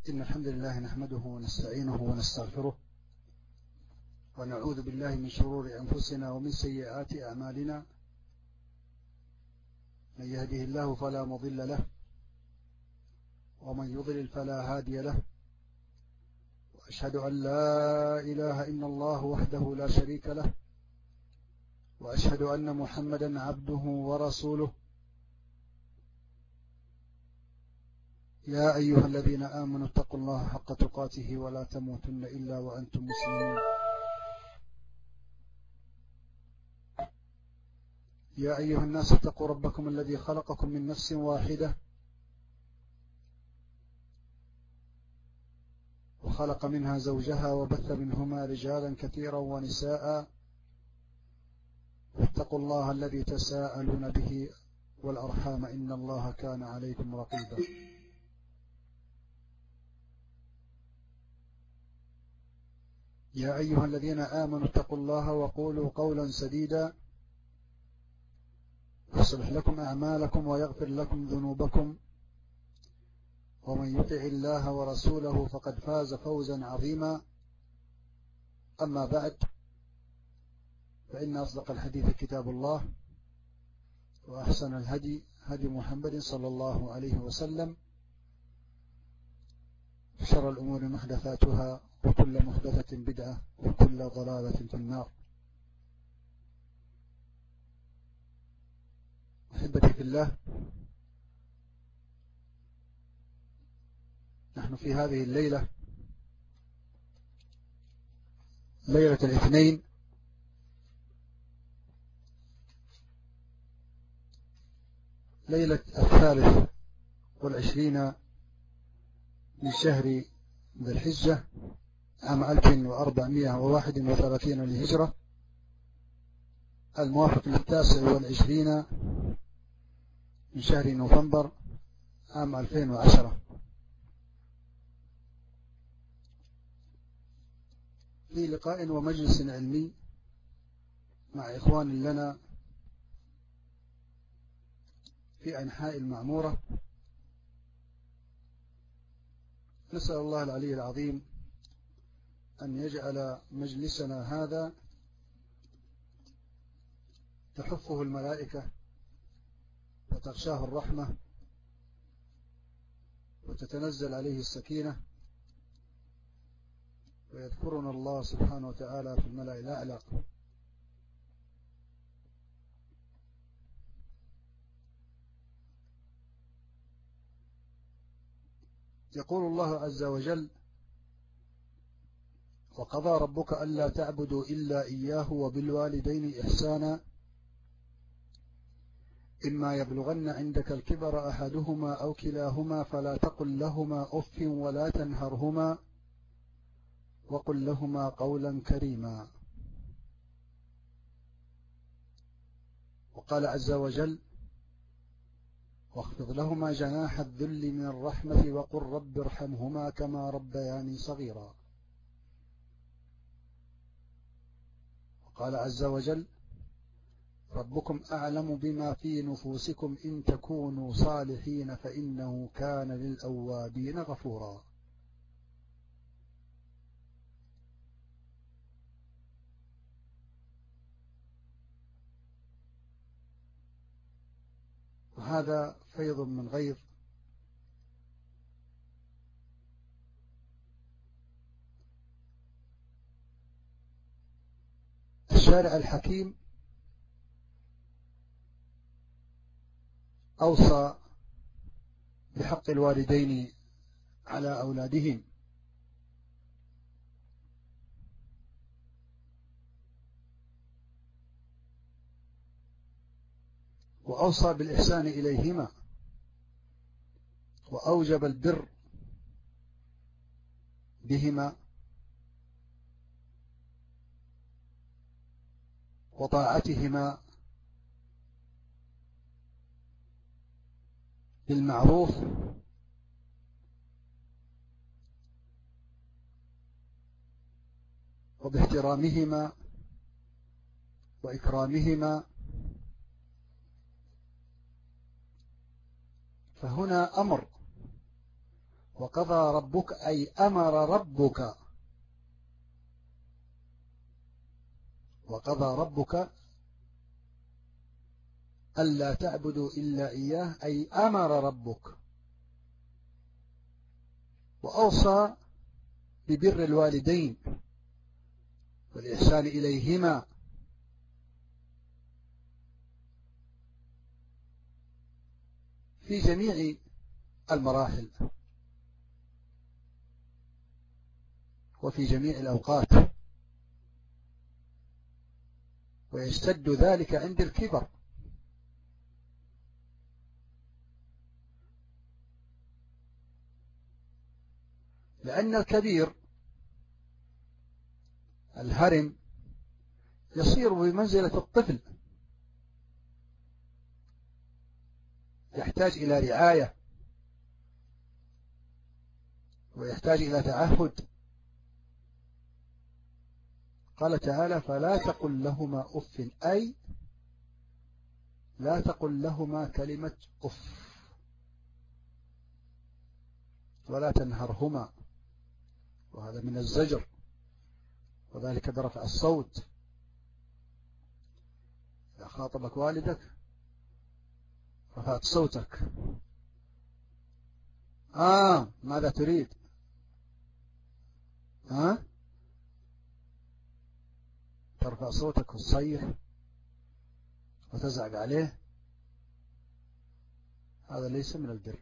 إن الحمد لله نحمده ونستعينه ونستغفره ونعوذ بالله من شرور أنفسنا ومن سيئات أعمالنا. من يهده الله فلا مضل له ومن يضلل فلا هادي له، وأشهد أن لا إله إلا الله وحده لا شريك له، وأشهد أن محمدا عبده ورسوله. يا أيها الذين آمنوا اتقوا الله حق تقاته ولا تموتن إلا وأنتم مسلمون. يا أيها الناس اتقوا ربكم الذي خلقكم من نفس واحدة وخلق منها زوجها وبث منهما رجالا كثيرا ونساء، واتقوا الله الذي تساءلون به والأرحام إن الله كان عليكم رقيبا. يا أيها الذين آمنوا اتقوا الله وقولوا قولا سديدا يصلح لكم أعمالكم ويغفر لكم ذنوبكم، ومن يطع الله ورسوله فقد فاز فوزا عظيما. أما بعد، فإن أصدق الحديث كتاب الله، وأحسن الهدي هدي محمد صلى الله عليه وسلم، وشر الأمور محدثاتها وكل محدثة بدعة وكل ضلالة في النار. أحبتي في الله، نحن في هذه الليلة، ليلة الاثنين، ليلة 23 من شهر ذي الحجة عام 1431 للهجرة، الموافق 29 من شهر نوفمبر عام 2010. في لقاء ومجلس علمي مع إخوان لنا في أنحاء المعمورة. نسأل الله العلي العظيم أن يجعل مجلسنا هذا تحفه الملائكة وتغشاه الرحمة وتتنزل عليه السكينة، ويذكرنا الله سبحانه وتعالى في الملأ الأعلى. يقول الله عز وجل: وقضى ربك ألا تعبدوا إلا إياه وبالوالدين إحسانا إما يبلغن عندك الكبر أحدهما أو كلاهما فلا تقل لهما أف ولا تنهرهما وقل لهما قولا كريما. وقال عز وجل: واخفض لهما جناح الذل من الرحمة وقل رب ارحمهما كما ربياني صغيرا. وقال عز وجل: ربكم أعلم بما في نفوسكم إن تكونوا صالحين فإنه كان للأوابين غفورا. وهذا فيض من غيظ الشارع الحكيم. أوصى بحق الوالدين على أولادهم، وأوصى بالإحسان إليهما، وأوجب البر بهما وطاعتهما بالمعروف وباحترامهما وإكرامهما. فهنا أمر وقضى ربك أي أمر ربك، وقضى ربك ألا تعبدوا إلا إياه أي أمر ربك، وأوصى ببر الوالدين والإحسان إليهما في جميع المراحل وفي جميع الأوقات، ويشتد ذلك عند الكبر، لأن الكبير الهرم يصير بمنزلة الطفل، يحتاج إلى رعاية ويحتاج إلى تعهد. قال تعالى فلا تقل لهما أف أي لا تقل لهما كلمة أف ولا تنهرهما، وهذا من الزجر، وذلك برفع الصوت. إذا خاطبك والدك رفعت صوتك، ماذا تريد؟ ترفع صوتك وتصيح وتزعق عليه، هذا ليس من البر.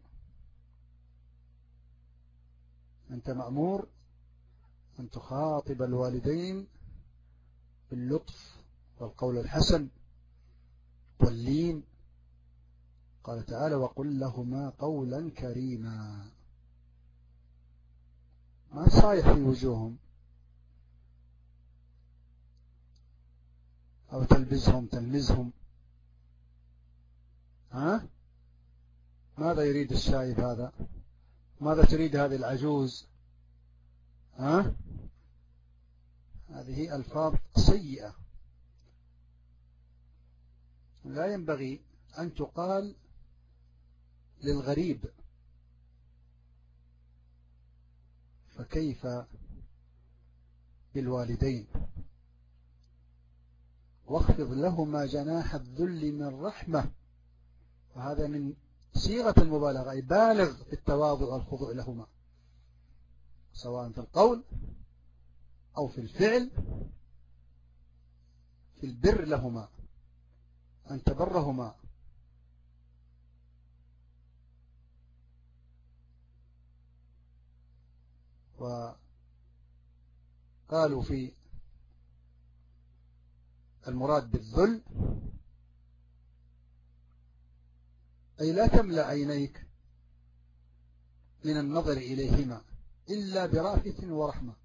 أنت مأمور أن تخاطب الوالدين باللطف والقول الحسن واللين. قال تعالى وقل لهما قولا كريما، ما صايح في وجوههم أو تلمزهم. ماذا يريد الشايب هذا؟ ماذا تريد هذه العجوز؟ هذه ألفاظ سيئة لا ينبغي أن تقال للغريب، فكيف بالوالدين؟ واخفض لهما جناح الذل من الرحمة، وهذا من صيغة المبالغة، أي بالغ في التواضع والخضوع لهما سواء في القول أو في الفعل، في البر لهما، أن تبرهما. وقالوا في المراد بالذل أي لا تملأ عينيك من النظر إليهما إلا برأفة ورحمة.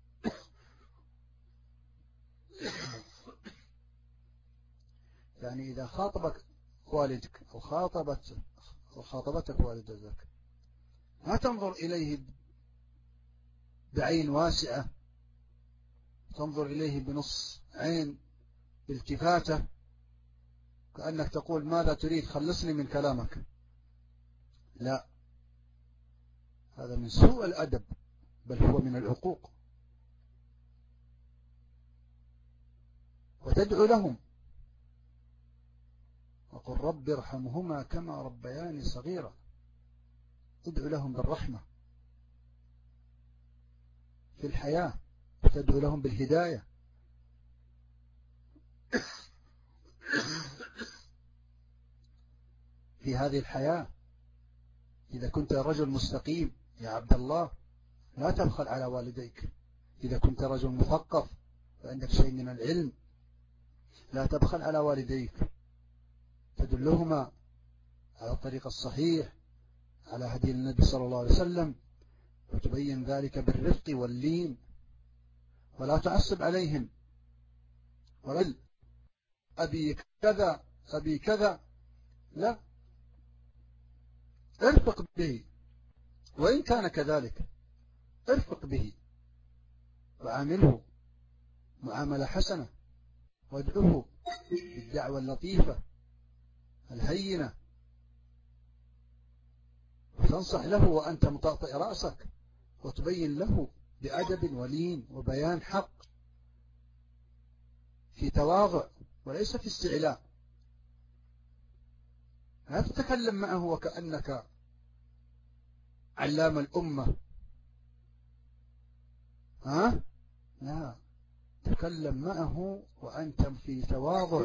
يعني إذا خاطبك والدك أو خاطبتك والدتك ما تنظر إليه بعين واسعة، تنظر إليه بنص عين بالتفاتة، كأنك تقول ماذا تريد خلصني من كلامك. لا، هذا من سوء الأدب، بل هو من العقوق. وتدعو لهم وقل رب ارحمهما كما ربياني صغيرا، تدعو لهم بالرحمة في الحياة، وتدعو لهم بالهداية. في هذه الحياة إذا كنت رجل مستقيم يا عبد الله لا تبخل على والديك، إذا كنت رجل مثقف وعندك شيء من العلم لا تبخل على والديك، تدلهما على الطريق الصحيح على هدي النبي صلى الله عليه وسلم، وتبين ذلك بالرفق واللين، ولا تعصب عليهم وقل أبي كذا أبي كذا، لا، ارفق به، وإن كان كذلك ارفق به وعامله معاملة حسنة، وادعوه بالدعوة اللطيفة الهينة، وتنصح له وأنت مطأطئ رأسك وتبين له بأدب ولين وبيان حق في تواضع وليس في استعلاء. لا تتكلم معه وكأنك علام الأمة، ها؟ لا، تكلم معه وأنت في تواضع،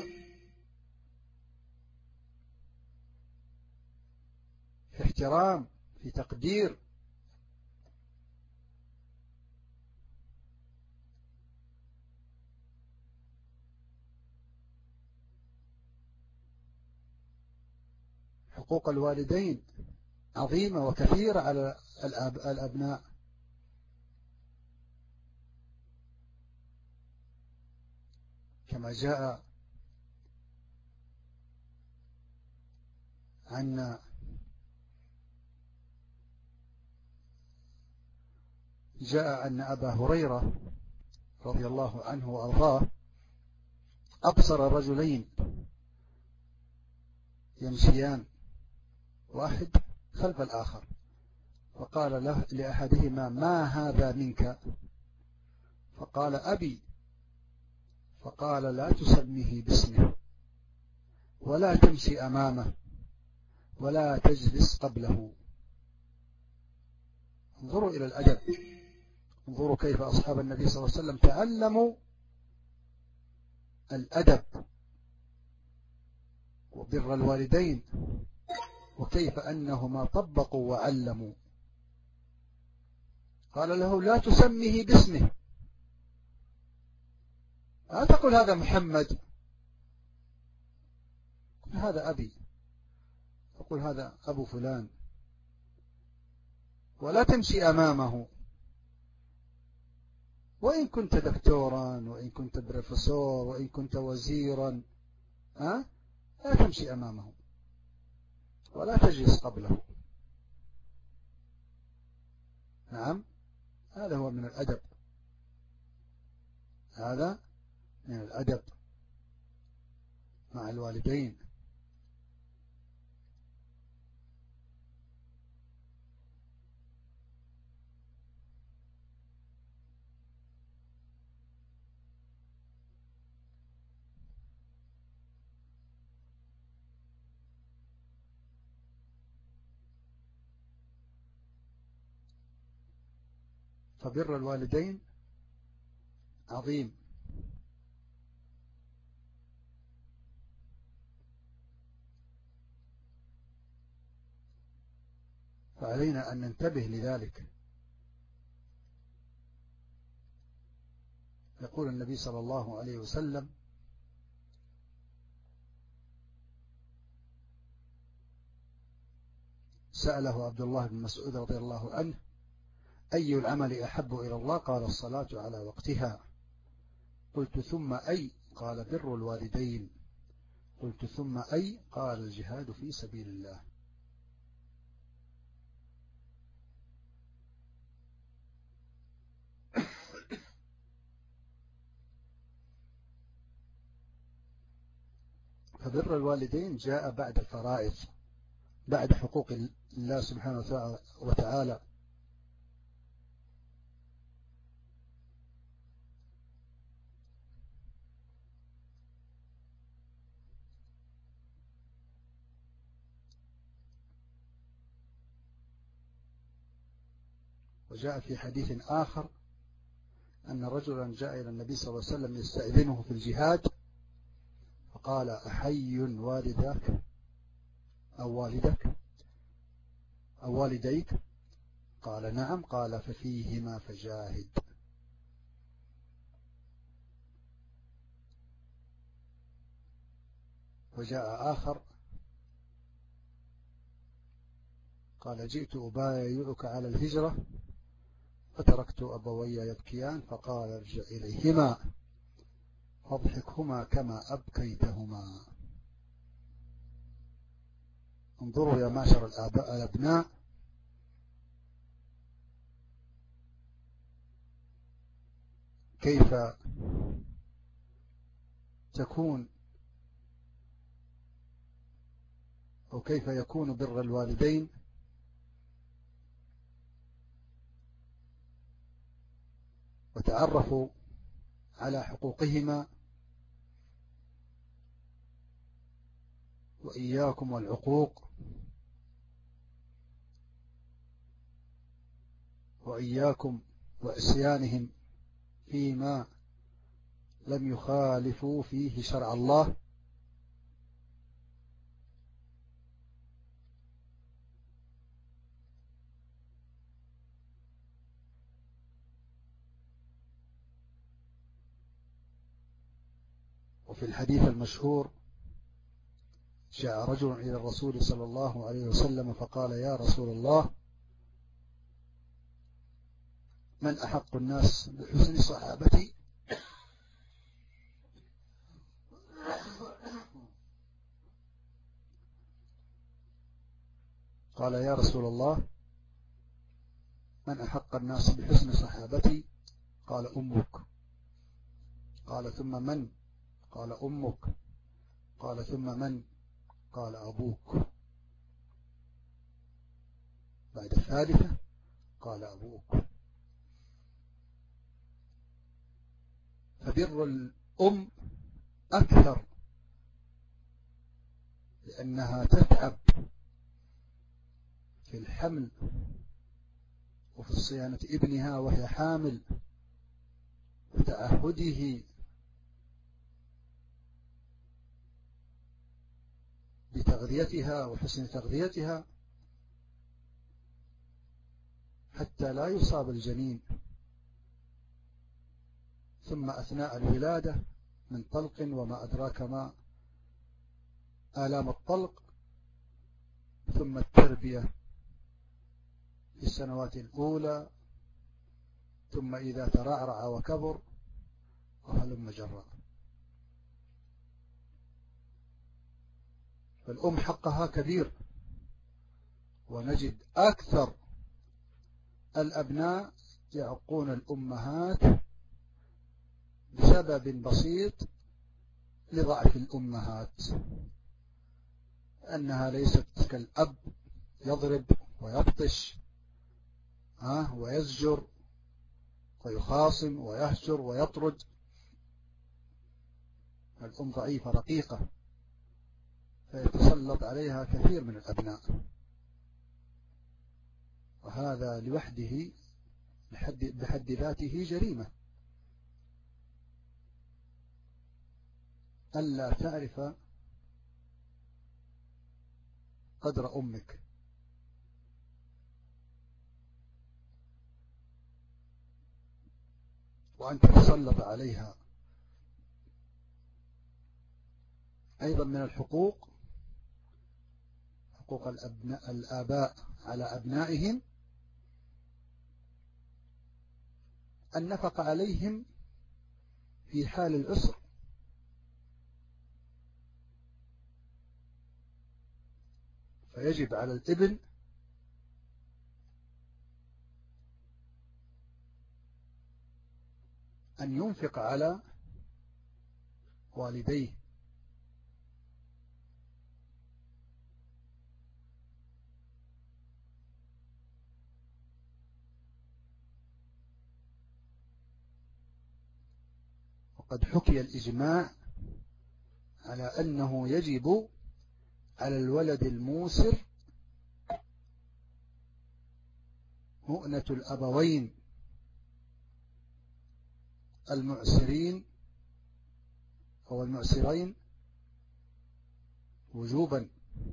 في احترام، في تقدير. حقوق الوالدين عظيمة وكثيرة على الأبناء. كما جاء أن أبا هريرة رضي الله عنه وأرضاه أبصر رجلين يمشيان واحد خلف الآخر، فقال له لأحدهما: ما هذا منك؟ فقال: أبي. فقال: لا تسميه باسمه، ولا تمشي أمامه، ولا تجلس قبله. انظروا إلى الأدب، انظروا كيف أصحاب النبي صلى الله عليه وسلم تعلموا الأدب وبر الوالدين، وكيف أنهما طبقوا وعلموا. قال له: لا تسميه باسمه، لا تقل هذا محمد، قل هذا أبي، تقول هذا أبو فلان، ولا تمشي أمامه. وإن كنت دكتورا، وإن كنت بروفيسور، وإن كنت وزيرا، لا تمشي أمامه، ولا تجلس قبله. نعم، هذا هو من الأدب، هذا من الأدب مع الوالدين. فبر الوالدين عظيم. فعلينا أن ننتبه لذلك. يقول النبي صلى الله عليه وسلم: سأله عبد الله بن مسعود رضي الله عنه: أي العمل أحب إلى الله؟ قال: الصلاة على وقتها. قلت: ثم أي؟ قال: بر الوالدين. قلت: ثم أي؟ قال: الجهاد في سبيل الله. فبر الوالدين جاء بعد الفرائض، بعد حقوق الله سبحانه وتعالى. وجاء في حديث آخر أن رجلا جاء إلى النبي صلى الله عليه وسلم يستأذنه في الجهاد، فقال: أحي والدك أو والدك أو والديك؟ قال: نعم. قال: ففيهما فجاهد. وجاء آخر قال: جئت أبايعك على الهجرة فتركت أبوي يبكيان، فقال: ارجع إليهما فاضحكهما كما أبكيتهما. انظروا يا معشر الأبناء كيف تكون أو كيف يكون بر الوالدين وتعرفوا على حقوقهما، وإياكم والعقوق، وإياكم وعصيانهم فيما لم يخالفوا فيه شرع الله. وفي الحديث المشهور جاء رجل إلى الرسول صلى الله عليه وسلم فقال: يا رسول الله، من أحق الناس بحسن صحابتي؟ قال: يا رسول الله، من أحق الناس بحسن صحابتي؟ قال: أمك. قال: ثم من؟ قال: أمك. قال: ثم من؟ قال: أبوك. بعد الثالثة قال: أبوك. فبر الأم أكثر، لأنها تتعب في الحمل وفي صيانة ابنها وهي حامل، وتعهده بتغذيتها وحسن تغذيتها حتى لا يصاب الجنين. ثم أثناء الولادة من طلق وما أدراك ما آلام الطلق، ثم التربية في السنوات الأولى، ثم إذا ترعرع وكبر وهلم جرا. فالأم حقها كبير، ونجد أكثر الأبناء يعقون الأمهات بسبب بسيط لضعف الأمهات، أنها ليست كالأب يضرب ويبطش ويزجر ويخاصم ويهجر ويطرد. الأم ضعيفة رقيقة، فيتسلط عليها كثير من الأبناء، وهذا لوحده بحد ذاته جريمة. ألا تعرف قدر أمك. وأن تتسلط عليها. أيضا من الحقوق حقوق الآباء على أبنائهم النفقة عليهم في حال العسر، فيجب على الابن أن ينفق على والديه، وقد حكي الإجماع على أنه يجب على الولد الموسر مؤنة الأبوين المعسرين أو المعسرين وجوبا،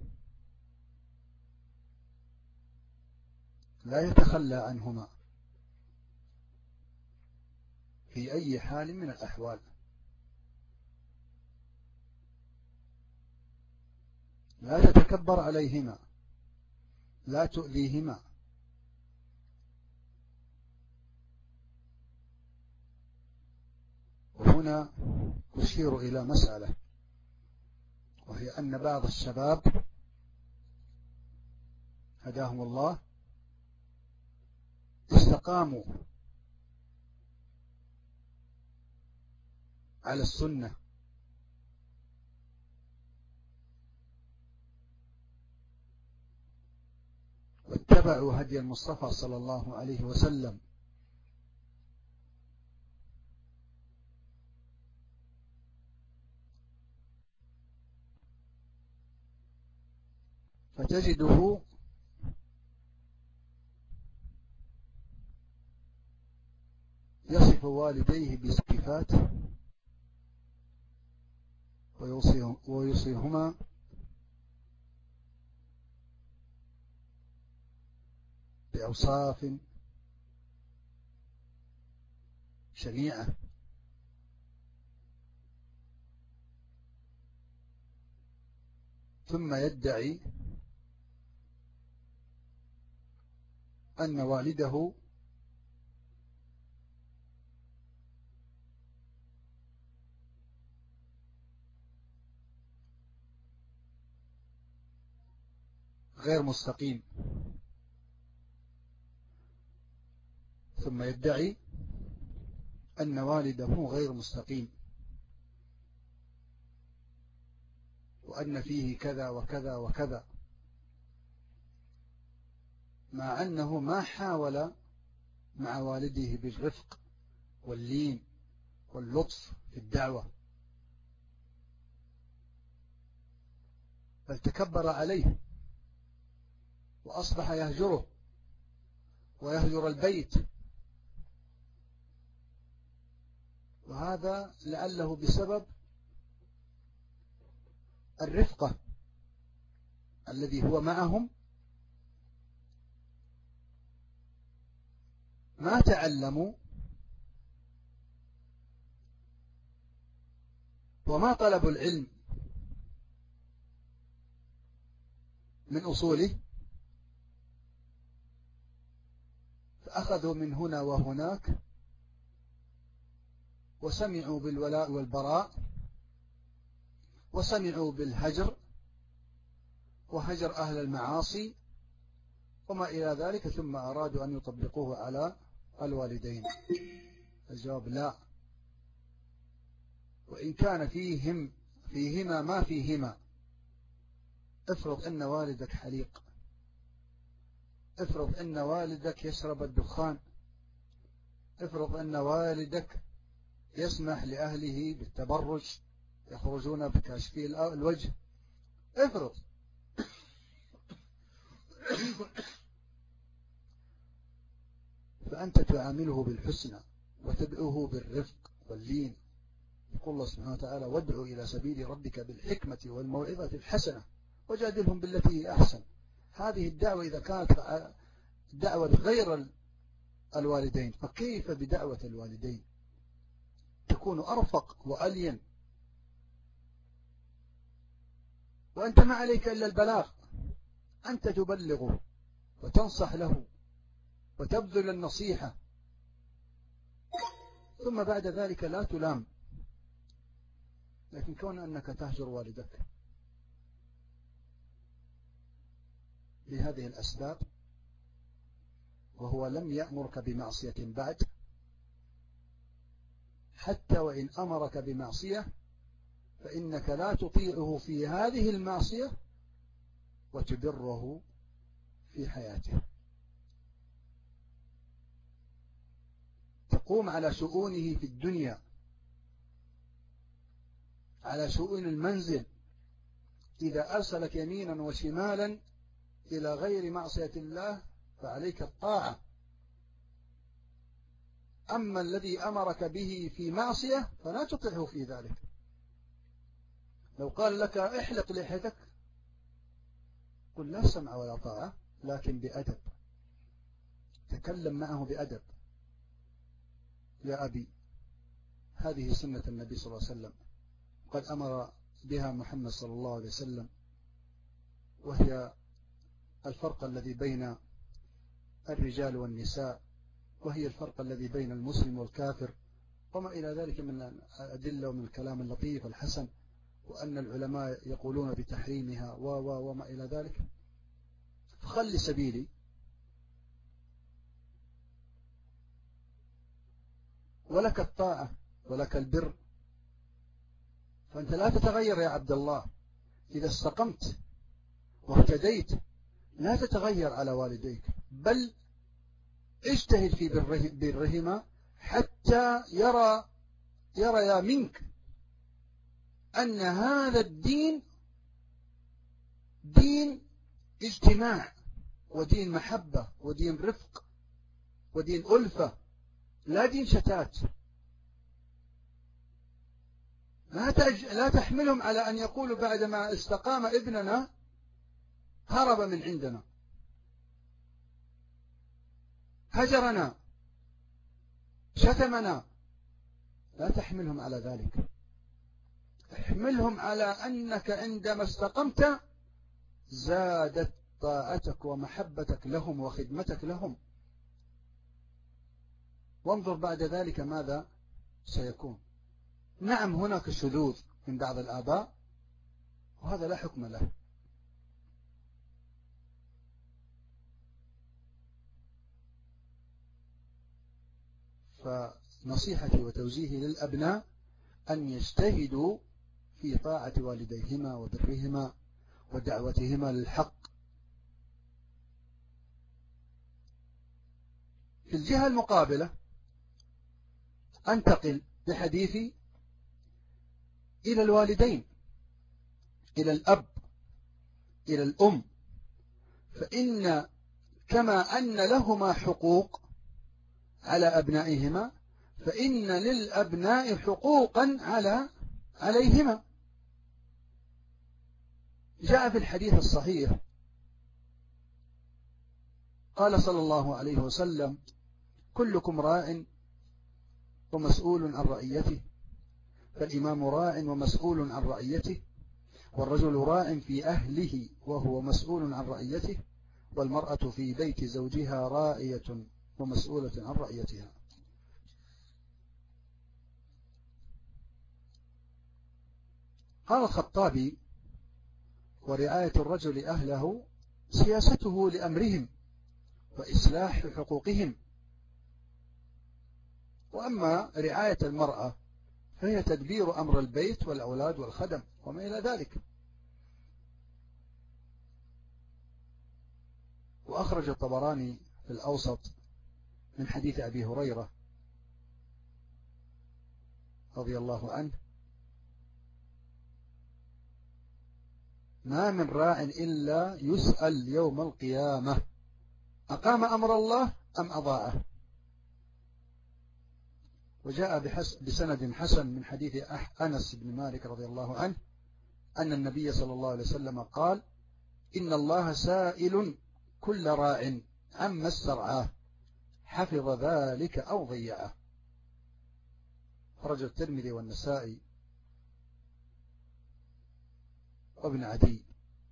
لا يتخلى عنهما في أي حال من الأحوال. لا تتكبر عليهما، لا تؤذيهما. وهنا أشير إلى مسألة، وهي أن بعض الشباب هداهم الله استقاموا على السنة، واتبعوا هدي المصطفى صلى الله عليه وسلم، تجده يصف والديه بصفات ويوصيهما بأوصاف شنيعة، ثم يدعي أن والده غير مستقيم، ثم يدعي أن والده غير مستقيم، وأن فيه كذا وكذا وكذا، مع أنه ما حاول مع والده بالرفق واللين واللطف في الدعوة، بل تكبر عليه وأصبح يهجره ويهجر البيت، وهذا لعله بسبب الرفقة الذي هو معهم، ما تعلموا وما طلبوا العلم من أصوله، فأخذوا من هنا وهناك وسمعوا بالولاء والبراء، وسمعوا بالهجر وهجر أهل المعاصي وما إلى ذلك، ثم أرادوا أن يطبقوه على الوالدين. الجواب لا، وإن كان فيهما ما فيهما. افرض أن والدك حليق، افرض أن والدك يشرب الدخان، افرض أن والدك يسمح لأهله بالتبرج، يخرجون بكاشفي الوجه، افرض فأنت تعامله بالحسنى وتدعوه بالرفق واللين. يقول الله سبحانه وتعالى: وادعو إلى سبيل ربك بالحكمة والموعظة الحسنة وجادلهم بالتي هي أحسن. هذه الدعوة إذا كانت دعوة غير الوالدين، فكيف بدعوة الوالدين؟ تكون أرفق وألين، وأنت ما عليك إلا البلاغ، أنت تبلغه وتنصح له وتبذل النصيحة، ثم بعد ذلك لا تلام. لكن كون أنك تهجر والدك بهذه الأسباب وهو لم يأمرك بمعصية بعد، حتى وإن أمرك بمعصية فإنك لا تطيعه في هذه المعصية وتبره في حياته، تقوم على شؤونه في الدنيا، على شؤون المنزل. إذا أرسلك يمينا وشمالا إلى غير معصية الله فعليك الطاعة، أما الذي أمرك به في معصية فلا تطعه في ذلك. لو قال لك احلق لحيتك قل لا سمع ولا طاعة، لكن بأدب، تكلم معه بأدب: يا أبي هذه سنة النبي صلى الله عليه وسلم، قد أمر بها محمد صلى الله عليه وسلم، وهي الفرق الذي بين الرجال والنساء، وهي الفرق الذي بين المسلم والكافر، وما إلى ذلك من الأدلة ومن الكلام اللطيف الحسن، وأن العلماء يقولون بتحريمها وما إلى ذلك. فخلي سبيلي، ولك الطاعة ولك البر، فأنت لا تتغير يا عبد الله. إذا استقمت واهتديت لا تتغير على والديك، بل اجتهد في برهما حتى يرى منك أن هذا الدين دين اجتماع ودين محبة ودين رفق ودين ألفة، لا دين شتات. لا تحملهم على أن يقولوا بعدما استقام ابننا هرب من عندنا، هجرنا، شتمنا. لا تحملهم على ذلك، احملهم على أنك عندما استقمت زادت طاعتك ومحبتك لهم وخدمتك لهم، وانظر بعد ذلك ماذا سيكون. نعم هناك شذوذ من بعض الآباء وهذا لا حكم له. فنصيحتي وتوجيهي للأبناء أن يجتهدوا في طاعة والديهما وبرهما ودعوتهما للحق. في الجهة المقابلة أنتقل بحديثي إلى الوالدين، إلى الأب، إلى الأم. فإن كما أن لهما حقوق على أبنائهما فإن للأبناء حقوقا عليهما. جاء في الحديث الصحيح قال صلى الله عليه وسلم: كلكم راع ومسؤول عن رعيته، فالإمام راع ومسؤول عن رعيته، والرجل راع في أهله وهو مسؤول عن رعيته، والمرأة في بيت زوجها راعية ومسؤولة عن رعيتها. قال الخطابي: ورعاية الرجل أهله سياسته لأمرهم وإصلاح حقوقهم، وأما رعاية المرأة فهي تدبير أمر البيت والأولاد والخدم وما إلى ذلك. وأخرج الطبراني في الأوسط من حديث أبي هريرة رضي الله عنه: ما من راع إلا يسأل يوم القيامة أقام أمر الله أم أضاعه. وجاء بسند حسن من حديث أنس بن مالك رضي الله عنه أن النبي صلى الله عليه وسلم قال: إن الله سائل كل راع عما استرعاه حفظ ذلك أو ضيعه. خرج الترمذي والنسائي وابن عدي.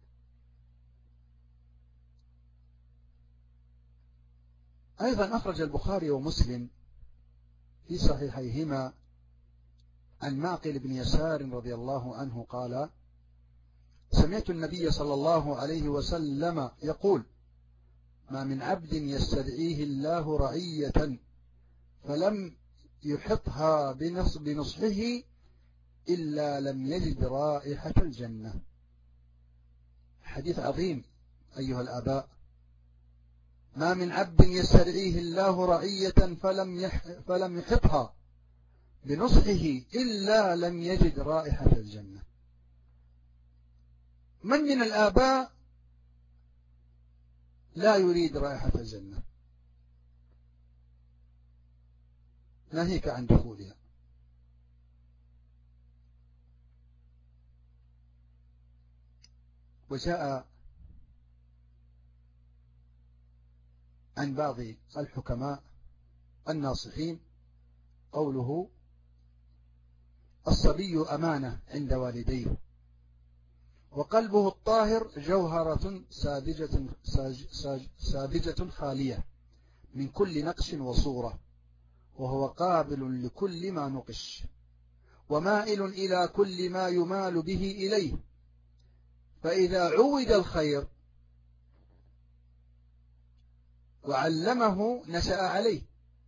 أيضا أخرج البخاري ومسلم في صحيحيهما عن معقل بن يسار رضي الله عنه قال: سمعت النبي صلى الله عليه وسلم يقول: ما من عبد يستدعيه الله رعية فلم يحطها بنصحه إلا لم يجد رائحة الجنة. حديث عظيم أيها الآباء. ما من عبد يستدعيه الله رعية فلم يحطها بنصحه إلا لم يجد رائحة الجنة. من الآباء لا يريد رائحة الجنة؟ ناهيك عن دخولها. وجاء عن بعض الحكماء الناصحين قوله: الصبي أمانة عند والديه، وقلبه الطاهر جوهرة ساذجة خالية من كل نقش وصورة، وهو قابل لكل ما نقش، ومائل إلى كل ما يمال به إليه، فإذا عود الخير وعلمه نشأ عليه،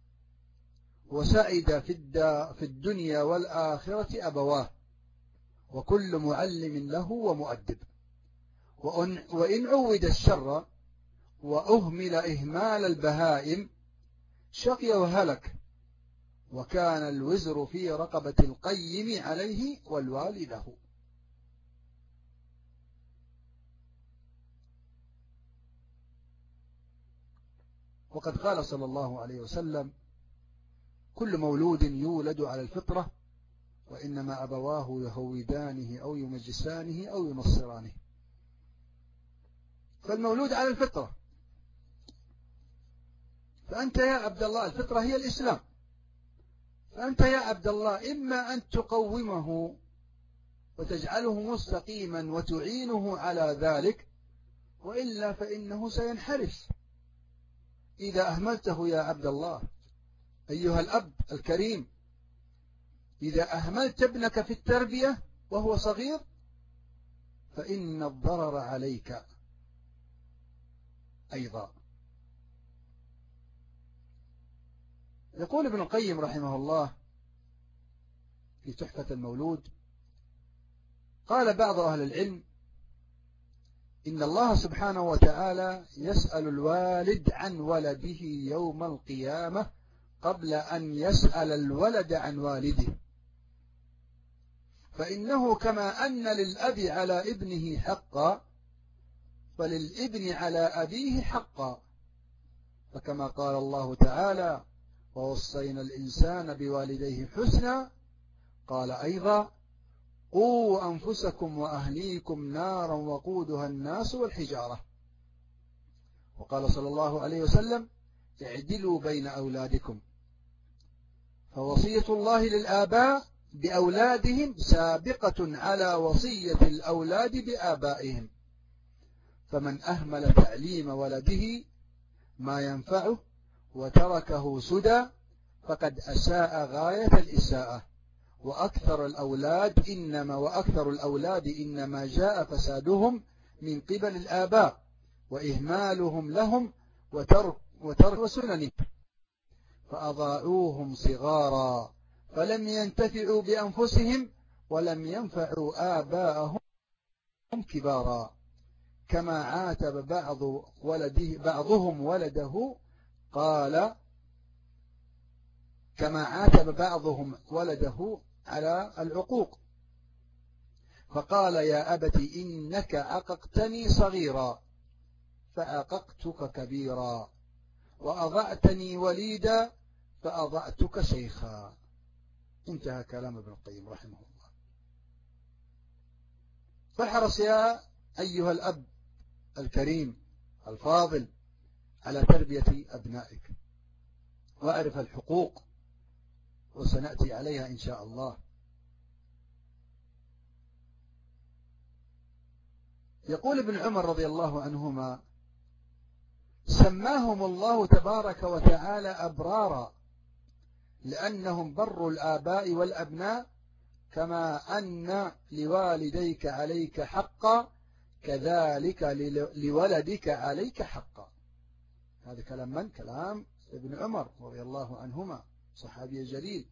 وسعد في الدنيا والآخرة أبواه، وكل معلم له ومؤدب. وإن عود الشر وأهمل إهمال البهائم شقي وهلك، وكان الوزر في رقبة القيم عليه والوالي له. وقد قال صلى الله عليه وسلم: كل مولود يولد على الفطرة وإنما أبواه يهودانه أو يمجسانه أو ينصرانه. فالمولود على الفطرة، فأنت يا عبد الله الفطرة هي الإسلام، فأنت يا عبد الله إما أن تقومه وتجعله مستقيما وتعينه على ذلك، وإلا فإنه سينحرف إذا أهملته يا عبد الله. أيها الأب الكريم، إذا أهملت ابنك في التربية وهو صغير فإن الضرر عليك أيضا. يقول ابن القيم رحمه الله في تحفة المولود: قال بعض أهل العلم: إن الله سبحانه وتعالى يسأل الوالد عن ولده يوم القيامة قبل أن يسأل الولد عن والده، فإنه كما أن للأب على ابنه حقا فللابن على أبيه حقا، فكما قال الله تعالى: ووصينا الإنسان بوالديه حسنا، قال أيضا: قوا أنفسكم وأهليكم نارا وقودها الناس والحجارة. وقال صلى الله عليه وسلم: اعدلوا بين أولادكم. فوصية الله للآباء بأولادهم سابقة على وصية الأولاد بآبائهم، فمن أهمل تعليم ولده ما ينفعه وتركه سدى فقد أساء غاية الإساءة، وأكثر الأولاد إنما جاء فسادهم من قبل الآباء وإهمالهم لهم وترك سننهم، فأضاعوهم صغارا فلم ينتفعوا بأنفسهم ولم ينفعوا آباءهم كبارا. كما عاتب بعضهم ولده على العقوق، فقال: يا أبت إنك عققتني صغيرا فعققتك كبيرا، وأضعتني وليدا فأضعتك شيخا. انتهى كلام ابن القيم رحمه الله. فاحرص يا أيها الأب الكريم الفاضل على تربية أبنائك، واعرف الحقوق وسنأتي عليها إن شاء الله. يقول ابن عمر رضي الله عنهما: سماهم الله تبارك وتعالى أبرارا لأنهم بروا الآباء والأبناء، كما أن لوالديك عليك حقا كذلك لولدك عليك حقا. هذا كلام من؟ كلام ابن عمر رضي الله عنهما، صحابي جليل.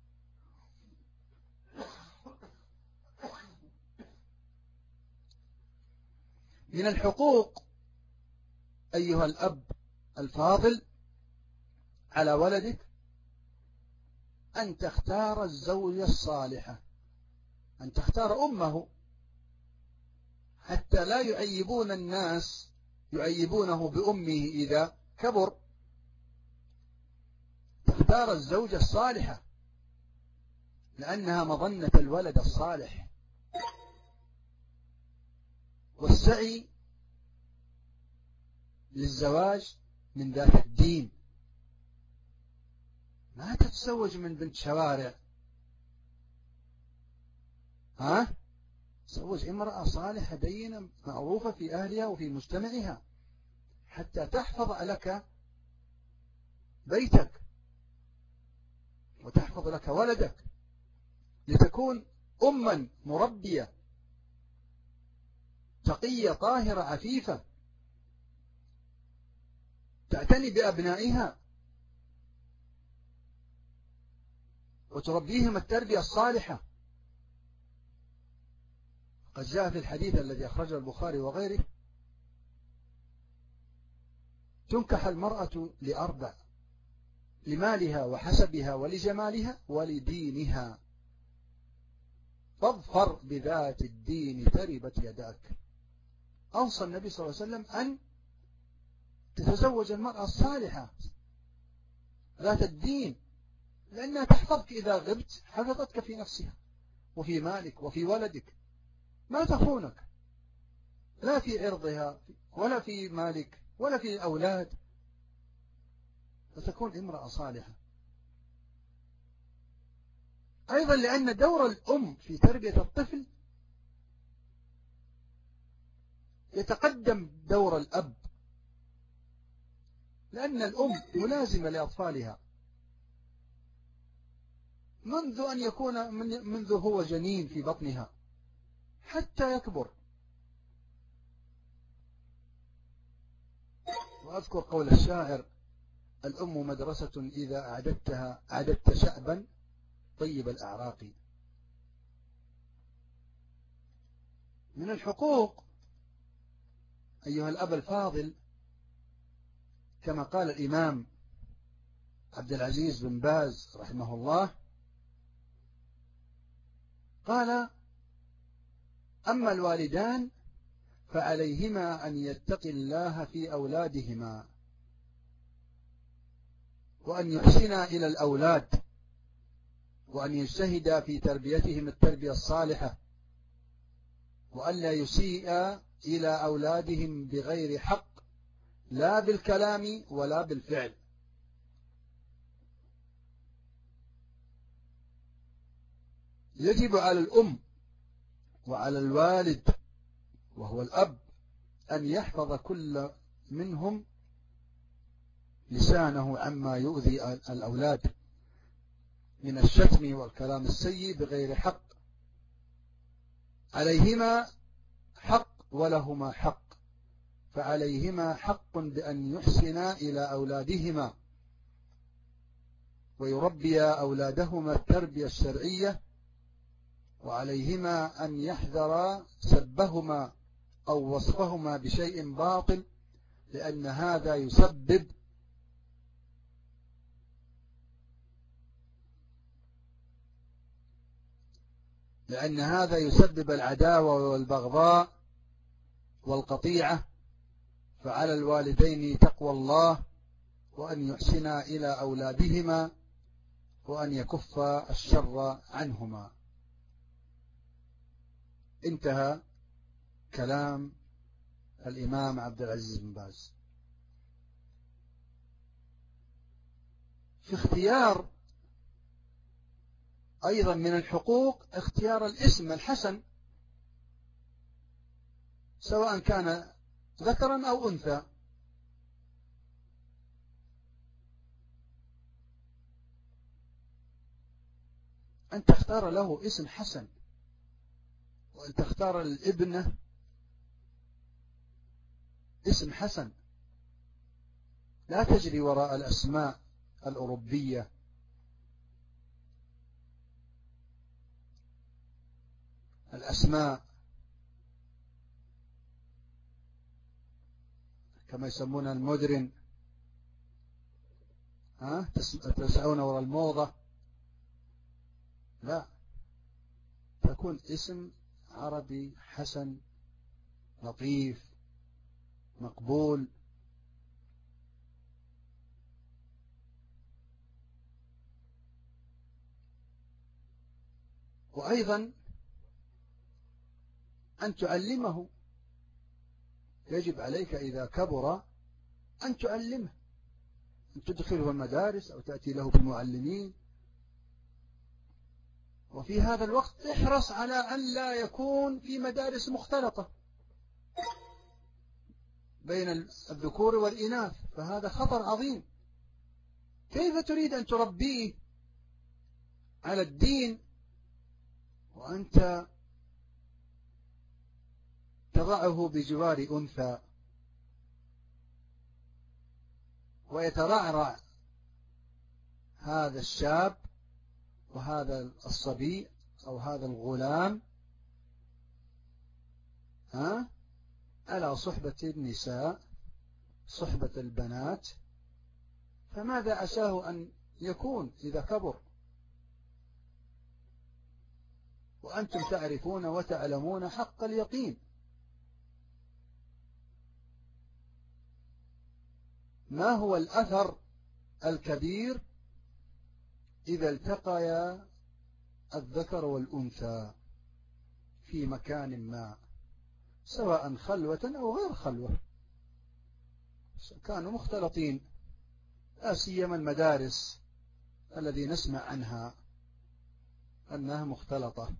من الحقوق أيها الأب الفاضل على ولدك أن تختار الزوجة الصالحة، أن تختار أمه، حتى لا يعيبون الناس يعيبونه بأمه إذا كبر. تختار الزوجة الصالحة لأنها مظنة الولد الصالح. والسعي للزواج من ذات الدين، ما تتزوج من بنت شوارع، تزوج امرأة صالحة دينة معروفة في أهلها وفي مجتمعها، حتى تحفظ لك بيتك وتحفظ لك ولدك، لتكون أما مربية تقية طاهرة عفيفة تعتني بأبنائها وتربيهم التربية الصالحة. قد جاء في الحديث الذي أخرجه البخاري وغيره: تنكح المرأة لأربع: لمالها وحسبها ولجمالها ولدينها، فاظفر بذات الدين تربت يداك. أوصى النبي صلى الله عليه وسلم أن تتزوج المرأة الصالحة ذات الدين، لأنها تحفظك إذا غبت، حفظتك في نفسها وفي مالك وفي ولدك، ما تخونك لا في عرضها ولا في مالك ولا في الأولاد، فتكون امرأة صالحة. أيضا لأن دور الأم في تربية الطفل يتقدم دور الأب، لأن الأم ملازمة لأطفالها منذ أن يكون منذ هو جنين في بطنها حتى يكبر. وأذكر قول الشاعر: الأم مدرسة إذا أعددتها أعددت شعبا طيب الأعراق. من الحقوق أيها الأب الفاضل، كما قال الإمام عبد العزيز بن باز رحمه الله، قال: أما الوالدان فعليهما أن يتقي الله في أولادهما، وأن يحسنا إلى الأولاد، وأن يجتهدا في تربيتهم التربية الصالحة، وأن لا يسيء إلى أولادهم بغير حق، لا بالكلام ولا بالفعل. يجب على الأم وعلى الوالد وهو الأب أن يحفظ كل منهم لسانه عما يؤذي الأولاد من الشتم والكلام السيء بغير حق. عليهما حق ولهما حق، فعليهما حق بأن يحسنا إلى أولادهما ويربيا أولادهما التربية الشرعية، وعليهما أن يحذرا سبهما أو وصفهما بشيء باطل، لأن هذا يسبب العداوة والبغضاء والقطيعة. فعلى الوالدين تقوى الله، وأن يحسنا إلى أولادهما، وأن يكف الشر عنهما. انتهى كلام الإمام عبد العزيز بن باز. في اختيار أيضا من الحقوق اختيار الاسم الحسن، سواء كان ذكرا أو أنثى. أن تختار له اسم حسن، وأن تختار الابنة اسم حسن، لا تجري وراء الأسماء الأوروبية. الأسماء كما يسمونها المودرن، تسعون وراء الموضة. لا، تكون اسم عربي حسن لطيف مقبول. وأيضا أن تعلمه، يجب عليك إذا كبر أن تعلمه، أن تدخله المدارس أو تأتي له بالمعلمين. وفي هذا الوقت احرص على أن لا يكون في مدارس مختلطة بين الذكور والإناث، فهذا خطر عظيم. كيف تريد أن تربيه على الدين وأنت تضعه بجوار أنثى ويترعرع هذا الشاب وهذا الصبي أو هذا الغلام على صحبة النساء، صحبة البنات، فماذا عساه أن يكون إذا كبر؟ وأنتم تعرفون وتعلمون حق اليقين. ما هو الأثر الكبير إذا التقيا الذكر والأنثى في مكان ما، سواء خلوة أو غير خلوة، كانوا مختلطين، لا سيما المدارس الذي نسمع عنها أنها مختلطة.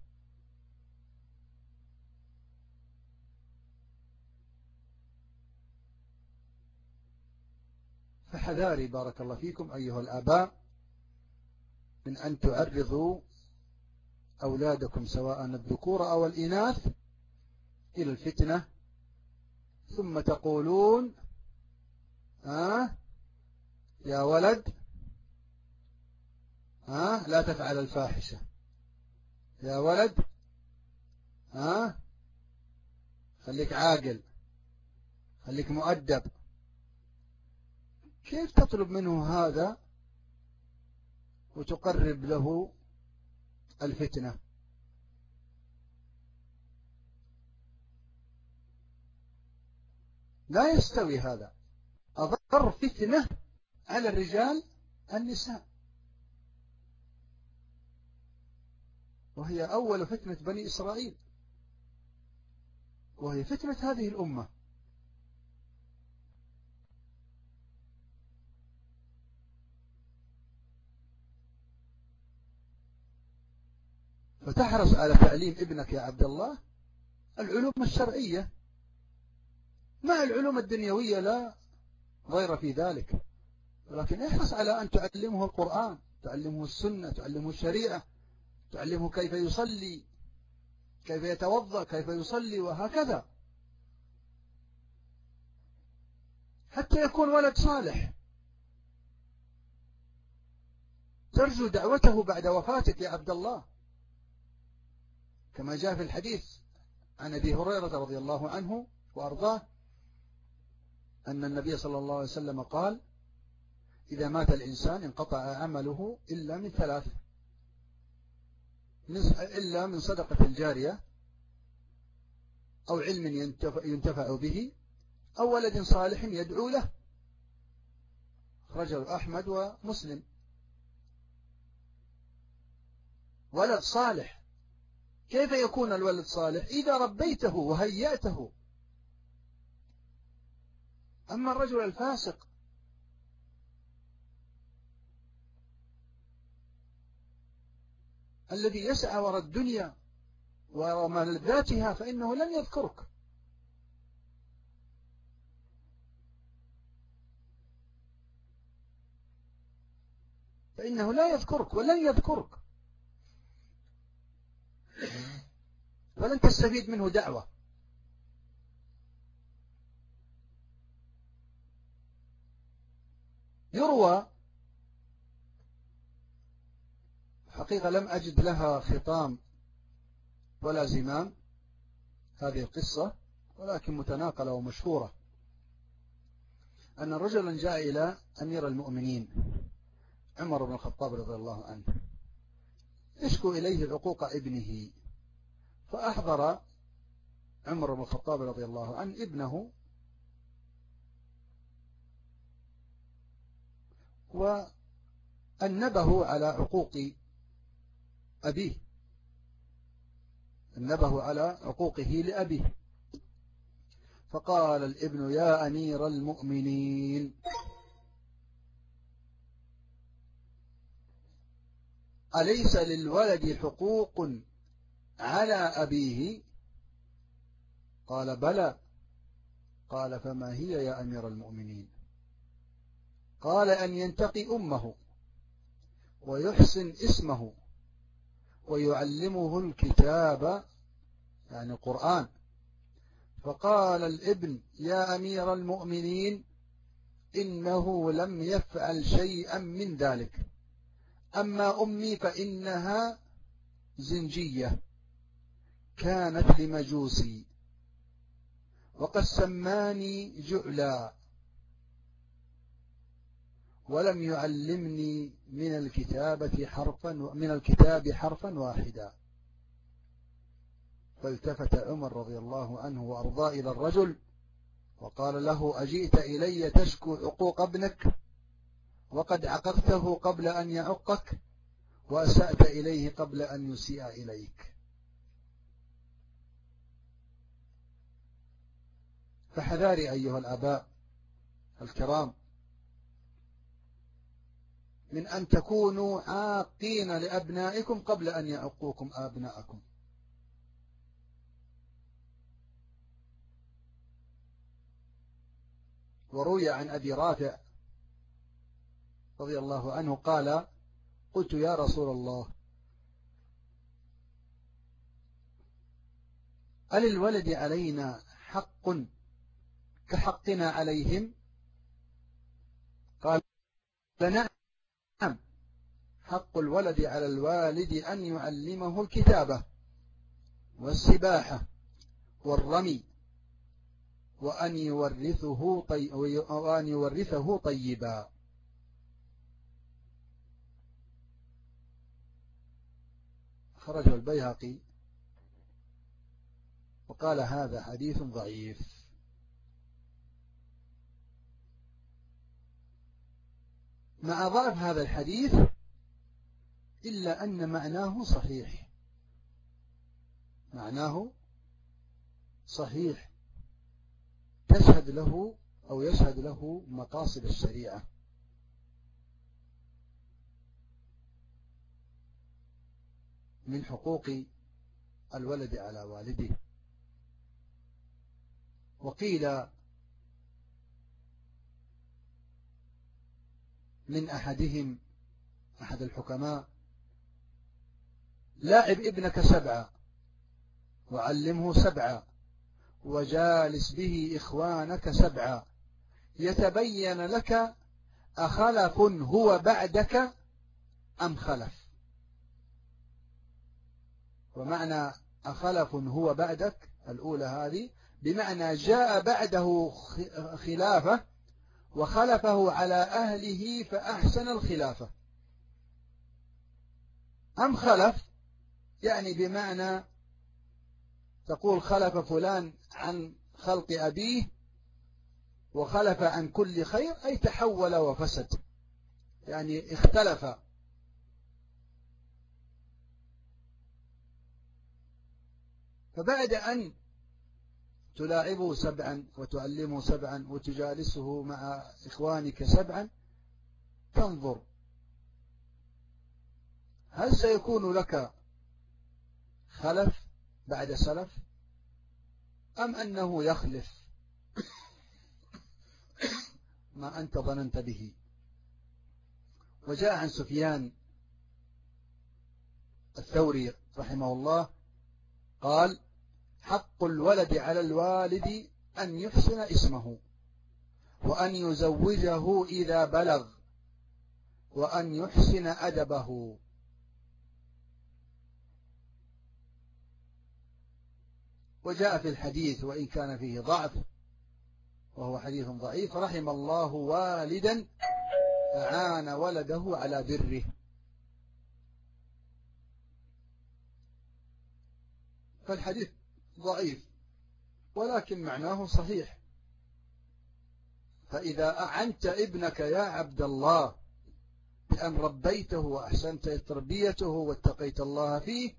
فحذاري بارك الله فيكم أيها الآباء من أن تعرضوا أولادكم سواء الذكور أو الإناث إلى الفتنة، ثم تقولون يا ولد لا تفعل الفاحشة، يا ولد خليك عاقل، خليك مؤدب. كيف تطلب منه هذا وتقرب له الفتنة؟ لا يستوي هذا. أضر فتنة على الرجال النساء، وهي أول فتنة بني إسرائيل، وهي فتنة هذه الأمة. فتحرص على تعليم ابنك يا عبد الله العلوم الشرعية مع العلوم الدنيوية، لا غير في ذلك، ولكن احرص على أن تعلمه القرآن، تعلمه السنة، تعلمه الشريعة، تعلمه كيف يصلي، كيف يتوضأ، كيف يصلي، وهكذا، حتى يكون ولد صالح ترجو دعوته بعد وفاتك يا عبد الله، كما جاء في الحديث عن أبي هريرة رضي الله عنه وأرضاه أن النبي صلى الله عليه وسلم قال: إذا مات الإنسان انقطع عمله إلا من ثلاث، إلا من صدقة الجارية أو علم ينتفع به أو ولد صالح يدعو له. أخرجه أحمد ومسلم. ولد صالح، كيف يكون الولد صالح؟ إذا ربيته وهيأته. أما الرجل الفاسق الذي يسعى وراء الدنيا وملذاتها فإنه لن يذكرك، فإنه لا يذكرك ولن يذكرك، فلن تستفيد منه دعوة. يروى، حقيقة لم أجد لها خطام ولا زمام هذه القصة، ولكن متناقلة ومشهورة، أن رجلا جاء إلى أمير المؤمنين عمر بن الخطاب رضي الله عنه يشكو إليه عقوق ابنه، فأحضر عمر بن الخطاب رضي الله عنه ابنه وأنبه على عقوق أبيه، أنبه على عقوقه لأبيه. فقال الابن: يا أمير المؤمنين، أليس للولد حقوق على أبيه؟ قال: بلى. قال: فما هي يا أمير المؤمنين؟ قال: أن ينتقي أمه ويحسن اسمه ويعلمه الكتاب، يعني القرآن. فقال الابن: يا أمير المؤمنين، إنه لم يفعل شيئا من ذلك، أما أمي فإنها زنجية كانت لمجوسي وقد سماني جعلا ولم يعلمني من الكتاب حرفا واحدا. فالتفت عمر رضي الله عنه وأرضاه إلى الرجل وقال له أجئت إلي تشكو عقوق ابنك وقد عققته قبل أن يعقك وأسأت إليه قبل أن يسيء إليك. فحذاري أيها الآباء الكرام من أن تكونوا عاقين لأبنائكم قبل أن يعقوكم أبنائكم. وروي عن أبي رافع رضي الله عنه قال قلت يا رسول الله هل الولد علينا حق كحقنا عليهم؟ قال نعم، حق الولد على الوالد أن يعلمه الكتابة والسباحة والرمي وأن يورثه طيبا. خرجه البيهقي وقال هذا حديث ضعيف. مع ضعف هذا الحديث إلا أن معناه صحيح، معناه صحيح تشهد له أو يشهد له مقاصد الشريعة. من حقوق الولد على والده. وقيل من أحدهم أحد الحكماء لاعب ابنك 7 وعلمه 7 وجالس به إخوانك 7 يتبين لك أخلف هو بعدك أم خلف. ومعنى أخلف هو بعدك الأولى هذه بمعنى جاء بعده خلافة وخلفه على أهله فأحسن الخلافة، أم خلف يعني بمعنى تقول خلف فلان عن خلق أبيه وخلف عن كل خير أي تحول وفسد، يعني اختلف. فبعد أن تلاعبه 7 وتعلمه 7 وتجالسه مع إخوانك 7 تنظر هل سيكون لك خلف بعد سلف أم أنه يخلف ما أنت ظننت به. وجاء عن سفيان الثوري رحمه الله قال حق الولد على الوالد أن يحسن اسمه وأن يزوجه إذا بلغ وأن يحسن أدبه. وجاء في الحديث وإن كان فيه ضعف وهو حديث ضعيف رحم الله والدا أعان ولده على بره. فالحديث ضعيف ولكن معناه صحيح. فإذا أعنت ابنك يا عبد الله بأن ربيته وأحسنت تربيته واتقيت الله فيه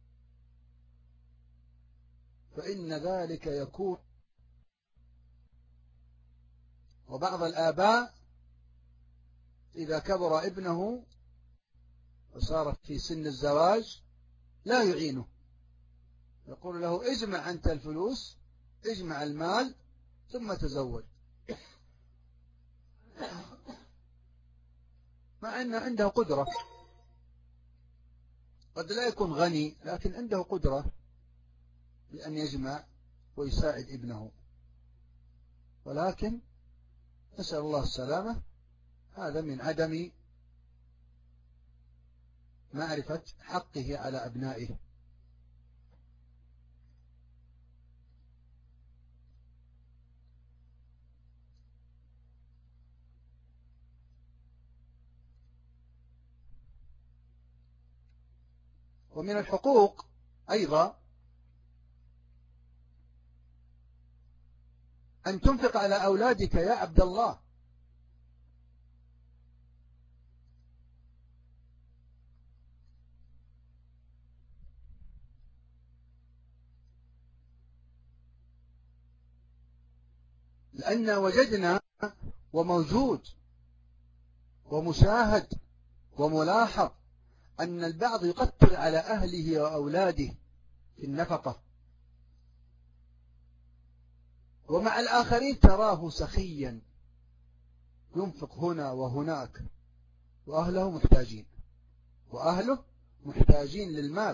فإن ذلك يكون. وبعض الآباء إذا كبر ابنه وصار في سن الزواج لا يعينه، يقول له اجمع أنت الفلوس اجمع المال ثم تزوج، مع أن عنده قدرة، قد لا يكون غني لكن عنده قدرة بأن يجمع ويساعد ابنه، ولكن نسأل الله السلامة هذا من عدم معرفة حقه على أبنائه. ومن الحقوق أيضا أن تنفق على أولادك يا عبد الله. لأن وجدنا وموجود ومشاهد وملاحظ أن البعض يقتل على أهله وأولاده في النفقة، ومع الآخرين تراه سخيا ينفق هنا وهناك، وأهله محتاجين للمال،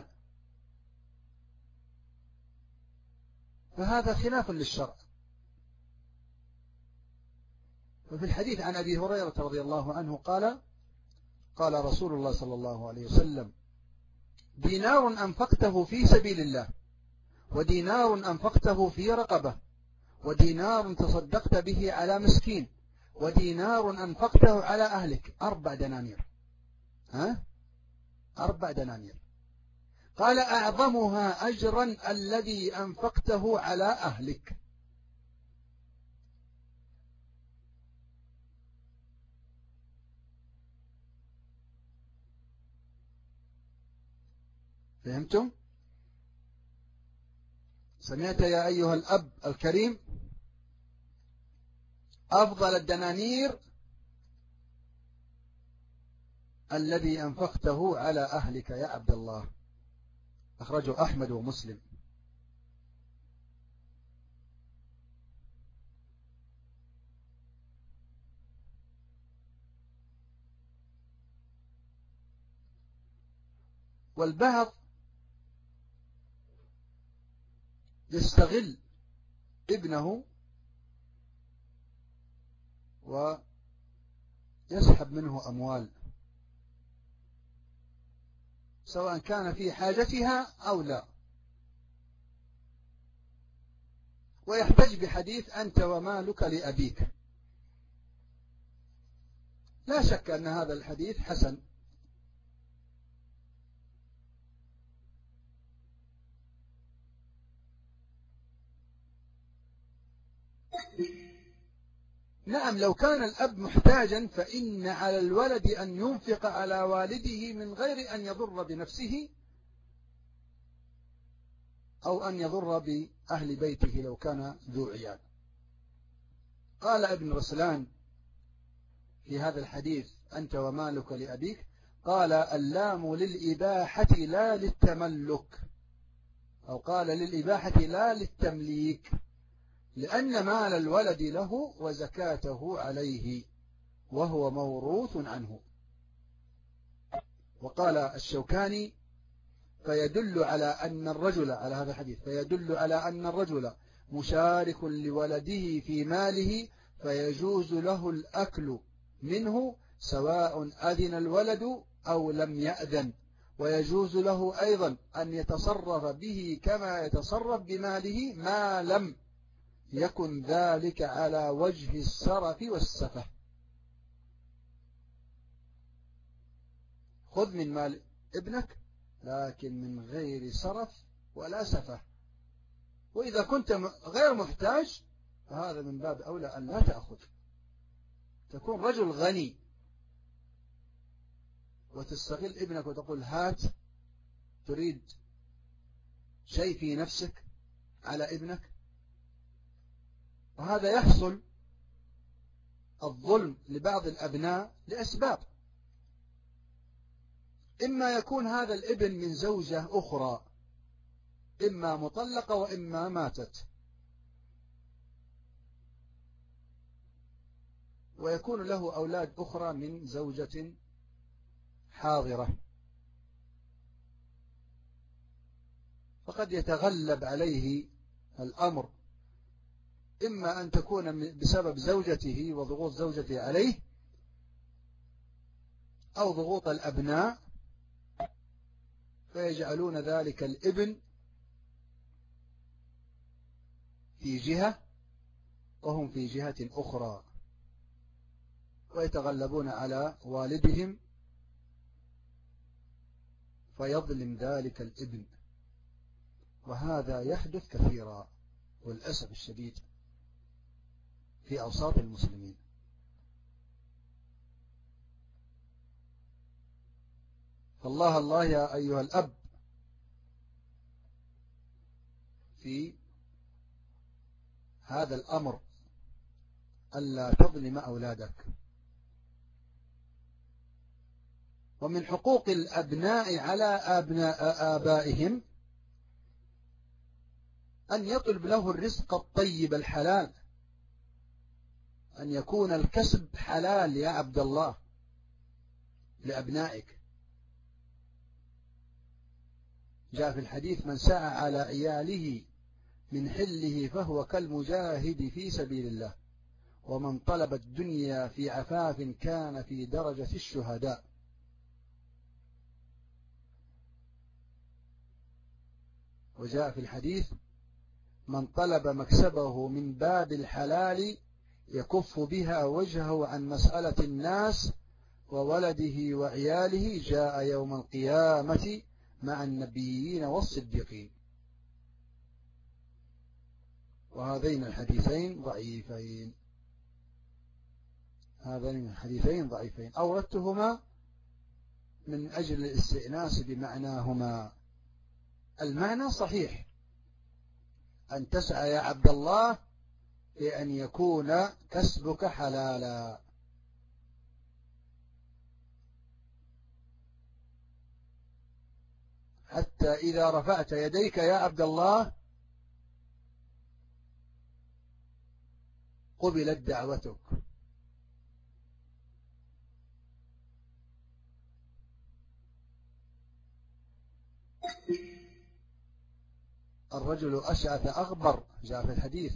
فهذا خلاف للشرع. وفي الحديث عن أبي هريرة رضي الله عنه قال رسول الله صلى الله عليه وسلم: دينار أنفقته في سبيل الله، ودينار أنفقته في رقبة، ودينار تصدقت به على مسكين، ودينار أنفقته على أهلك. 4 دنانير. 4 دنانير. قال: أعظمها أجرا الذي أنفقته على أهلك. فهمتم؟ سمعت يا أيها الأب الكريم؟ أفضل الدنانير الذي أنفقته على أهلك يا عبد الله. أخرجه أحمد ومسلم. والبعض يستغل ابنه ويسحب منه أموال، سواء كان في حاجتها أو لا، ويحتج بحديث أنت ومالك لأبيك. لا شك أن هذا الحديث حسن، نعم. لو كان الأب محتاجا فإن على الولد أن ينفق على والده من غير أن يضر بنفسه أو أن يضر بأهل بيته لو كان ذو عيال. قال ابن رسلان في هذا الحديث أنت ومالك لأبيك، قال: اللام للإباحة لا للتملك، أو قال للإباحة لا للتمليك، لأن مال الولد له وزكاته عليه وهو موروث عنه. وقال الشوكاني: فيدل على أن الرجل، على هذا الحديث، فيدل على أن الرجل مشارك لولده في ماله، فيجوز له الأكل منه سواء أذن الولد أو لم يأذن، ويجوز له أيضا أن يتصرف به كما يتصرف بماله ما لم يكن ذلك على وجه السرف والسفه. خذ من مال ابنك لكن من غير سرف ولا سفه، وإذا كنت غير محتاج فهذا من باب أولى أن لا تأخذ. تكون رجل غني وتستغل ابنك وتقول هات، تريد شيء في نفسك على ابنك، وهذا يحصل الظلم لبعض الأبناء لأسباب: إما يكون هذا الابن من زوجة أخرى، إما مطلقة وإما ماتت، ويكون له أولاد أخرى من زوجة حاضرة، فقد يتغلب عليه الأمر، إما أن تكون بسبب زوجته وضغوط زوجته عليه، أو ضغوط الأبناء، فيجعلون ذلك الابن في جهة وهم في جهة أخرى، ويتغلبون على والدهم، فيظلم ذلك الابن، وهذا يحدث كثيرا والأسف الشديد. في أوساط المسلمين. فالله الله يا أيها الأب في هذا الأمر ألا تظلم أولادك. ومن حقوق الأبناء على آبائهم أن يطلب له الرزق الطيب الحلال، أن يكون الكسب حلال يا عبد الله لأبنائك. جاء في الحديث: من سعى على عياله من حله فهو كالمجاهد في سبيل الله، ومن طلب الدنيا في عفاف كان في درجة الشهداء. وجاء في الحديث: من طلب مكسبه من باب الحلال يكف بها وجهه عن مسألة الناس وولده وعياله جاء يوم القيامة مع النبيين والصديقين. وهذين الحديثين ضعيفين، هذين الحديثين ضعيفين، أوردتهما من أجل الاستئناس بمعناهما. المعنى صحيح، أن تسعى يا عبد الله لأن يكون كسبك حلالا. حتى إذا رفعت يديك يا عبد الله قبلت دعوتك. الرجل أشعث أغبر جاء في الحديث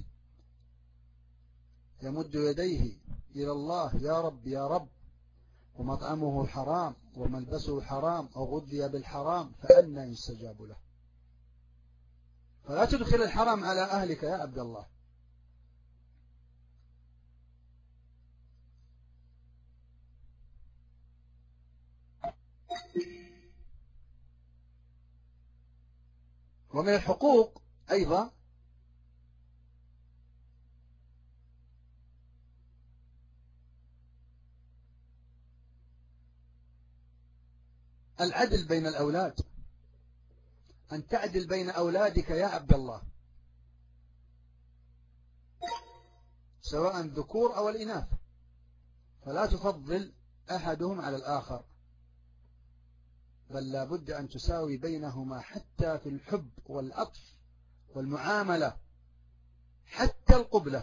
يمد يديه إلى الله: يا رب يا رب، ومطعمه حرام وملبسه حرام وغذي بالحرام، فأنى يستجاب له. فلا تدخل الحرام على أهلك يا عبد الله. ومن الحقوق أيضا العدل بين الأولاد، أن تعدل بين أولادك يا عبد الله، سواء الذكور أو الإناث، فلا تفضل أحدهم على الآخر، بل لا بد أن تساوي بينهما حتى في الحب والعطف والمعاملة، حتى القبلة.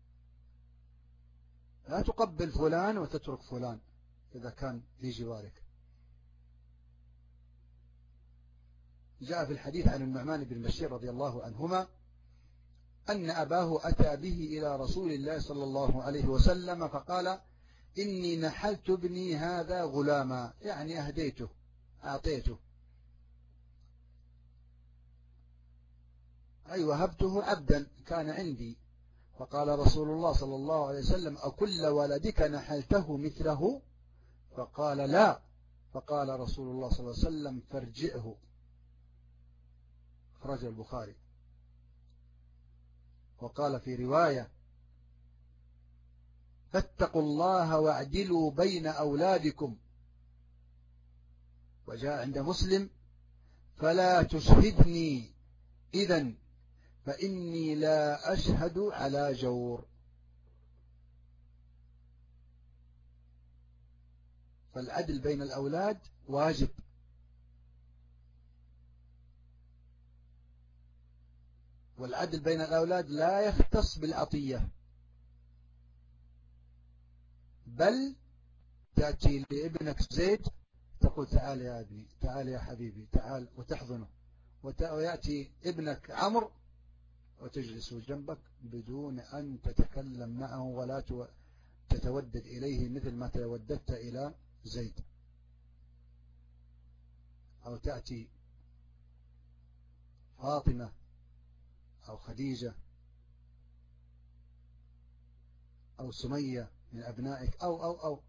لا تقبل فلان وتترك فلان إذا كان في جوارك. جاء في الحديث عن النعمان بن بشير رضي الله عنهما أن أباه أتى به إلى رسول الله صلى الله عليه وسلم فقال: إني نحلت ابني هذا غلاما، يعني أهديته، أعطيته، أي وهبته عبدا كان عندي. فقال رسول الله صلى الله عليه وسلم: أكل ولدك نحلته مثله؟ فقال: لا. فقال رسول الله صلى الله عليه وسلم: فارجئه. أخرجه البخاري. وقال في رواية: فاتقوا الله واعدلوا بين أولادكم. وجاء عند مسلم: فلا تشهدني إذن فإني لا أشهد على جور. فالعدل بين الأولاد واجب. والعدل بين الأولاد لا يختص بالعطية، بل تأتي لابنك زيد تقول: تعال يا ابني، تعال يا حبيبي، تعال، وتحضنه. ويأتي ابنك عمرو وتجلس جنبك بدون أن تتكلم معه ولا تتودد إليه مثل ما توددت إلى زيد. أو تأتي فاطمة أو خديجة أو سمية من أبنائك أو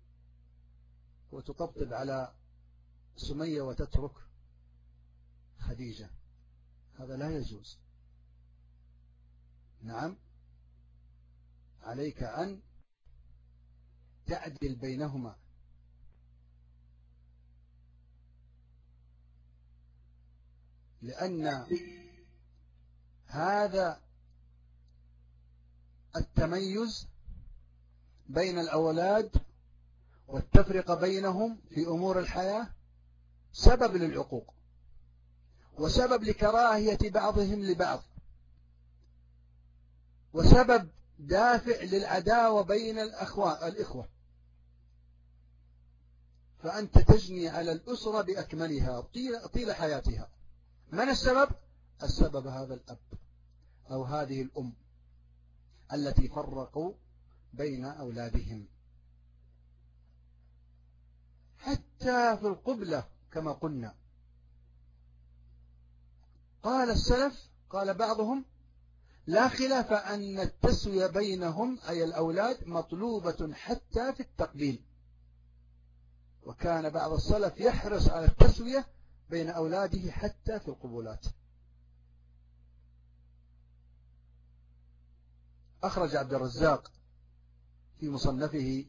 وتطبطب على سمية وتترك خديجة، هذا لا يجوز. نعم، عليك أن تعدل بينهما، لأن هذا التميز بين الأولاد والتفرقة بينهم في أمور الحياة سبب للعقوق، وسبب لكراهية بعضهم لبعض، وسبب دافع للعداوة بين الإخوة. فأنت تجني على الأسرة بأكملها طيل حياتها. من السبب؟ السبب هذا الأب أو هذه الأم التي فرقوا بين أولادهم. حتى في القبلة كما قلنا، قال السلف، قال بعضهم: لا خلاف أن التسوية بينهم أي الأولاد مطلوبة حتى في التقبيل. وكان بعض السلف يحرص على التسوية بين أولاده حتى في القبولات. أخرج عبد الرزاق في مصنفه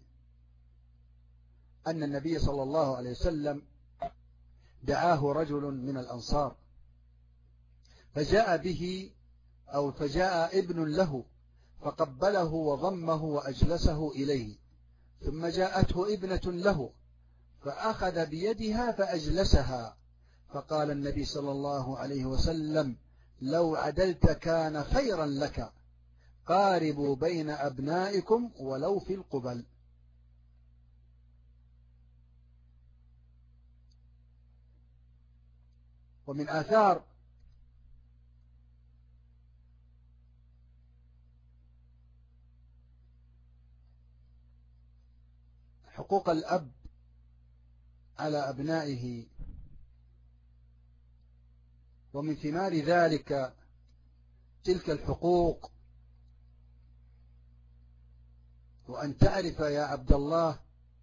أن النبي صلى الله عليه وسلم دعاه رجل من الأنصار، فجاء ابن له فقبله وضمه وأجلسه إليه، ثم جاءته ابنة له فأخذ بيدها فأجلسها، فقال النبي صلى الله عليه وسلم: لو عدلت كان خيرا لك، قاربوا بين أبنائكم ولو في القبل. ومن آثار حقوق الأب على أبنائه ومن ثمار ذلك تلك الحقوق، وأن تعرف يا عبد الله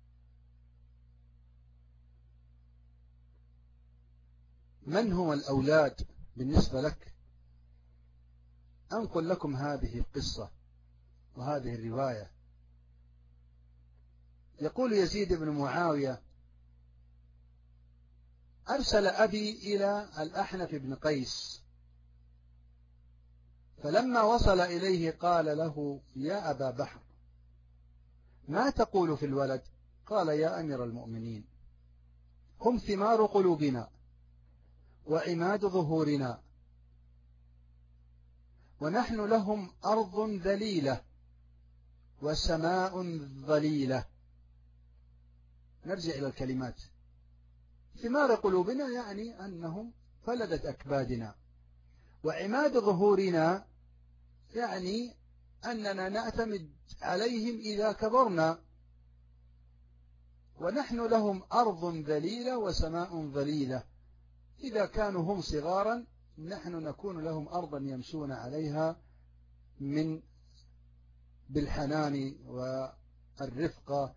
من هم الأولاد بالنسبة لك. أنقل لكم هذه القصة وهذه الرواية. يقول يزيد بن معاوية: أرسل أبي إلى الأحنف بن قيس، فلما وصل إليه قال له: يا أبا بحر، ما تقول في الولد؟ قال: يا أمير المؤمنين، هم ثمار قلوبنا وعماد ظهورنا، ونحن لهم أرض ذليلة وسماء ظليلة. نرجع إلى الكلمات. ثمار قلوبنا يعني أنهم فلدت أكبادنا، وعماد ظهورنا يعني أننا نعتمد عليهم إذا كبرنا، ونحن لهم أرض ذليلة وسماء ظليلة. إذا كانوا هم صغارا نحن نكون لهم أرضا يمشون عليها بالحنان والرفقة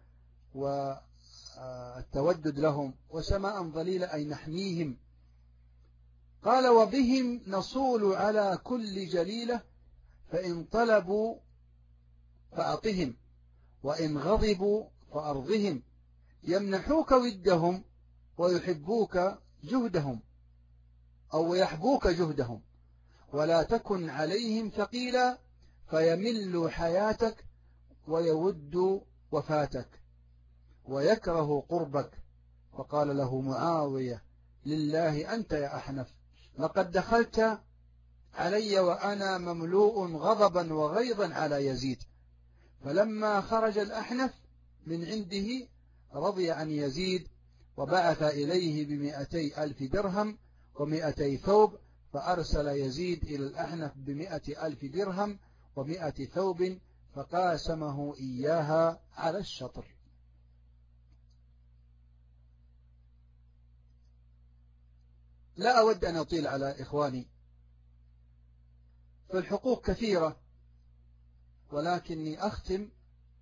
والتودد لهم، وسماء ظليلة أي نحميهم. قال: وبهم نصول على كل جليلة، فإن طلبوا فأعطهم، وإن غضبوا فأرضهم، يمنحوك ودهم ويحبوك جهدهم أو يحبوك جهدهم، ولا تكن عليهم ثقيلا فيمل حياتك ويود وفاتك ويكره قربك. فقال له معاوية: لله أنت يا أحنف، لقد دخلت علي وأنا مملوء غضبا وغيظا على يزيد. فلما خرج الأحنف من عنده رضي عن يزيد، وبعث إليه ب200,000 درهم و200 ثوب، فأرسل يزيد إلى الأحنف ب100,000 درهم و100 ثوب، فقاسمه إياها على الشطر. لا أود أن أطيل على إخواني، فالحقوق كثيرة، ولكني أختم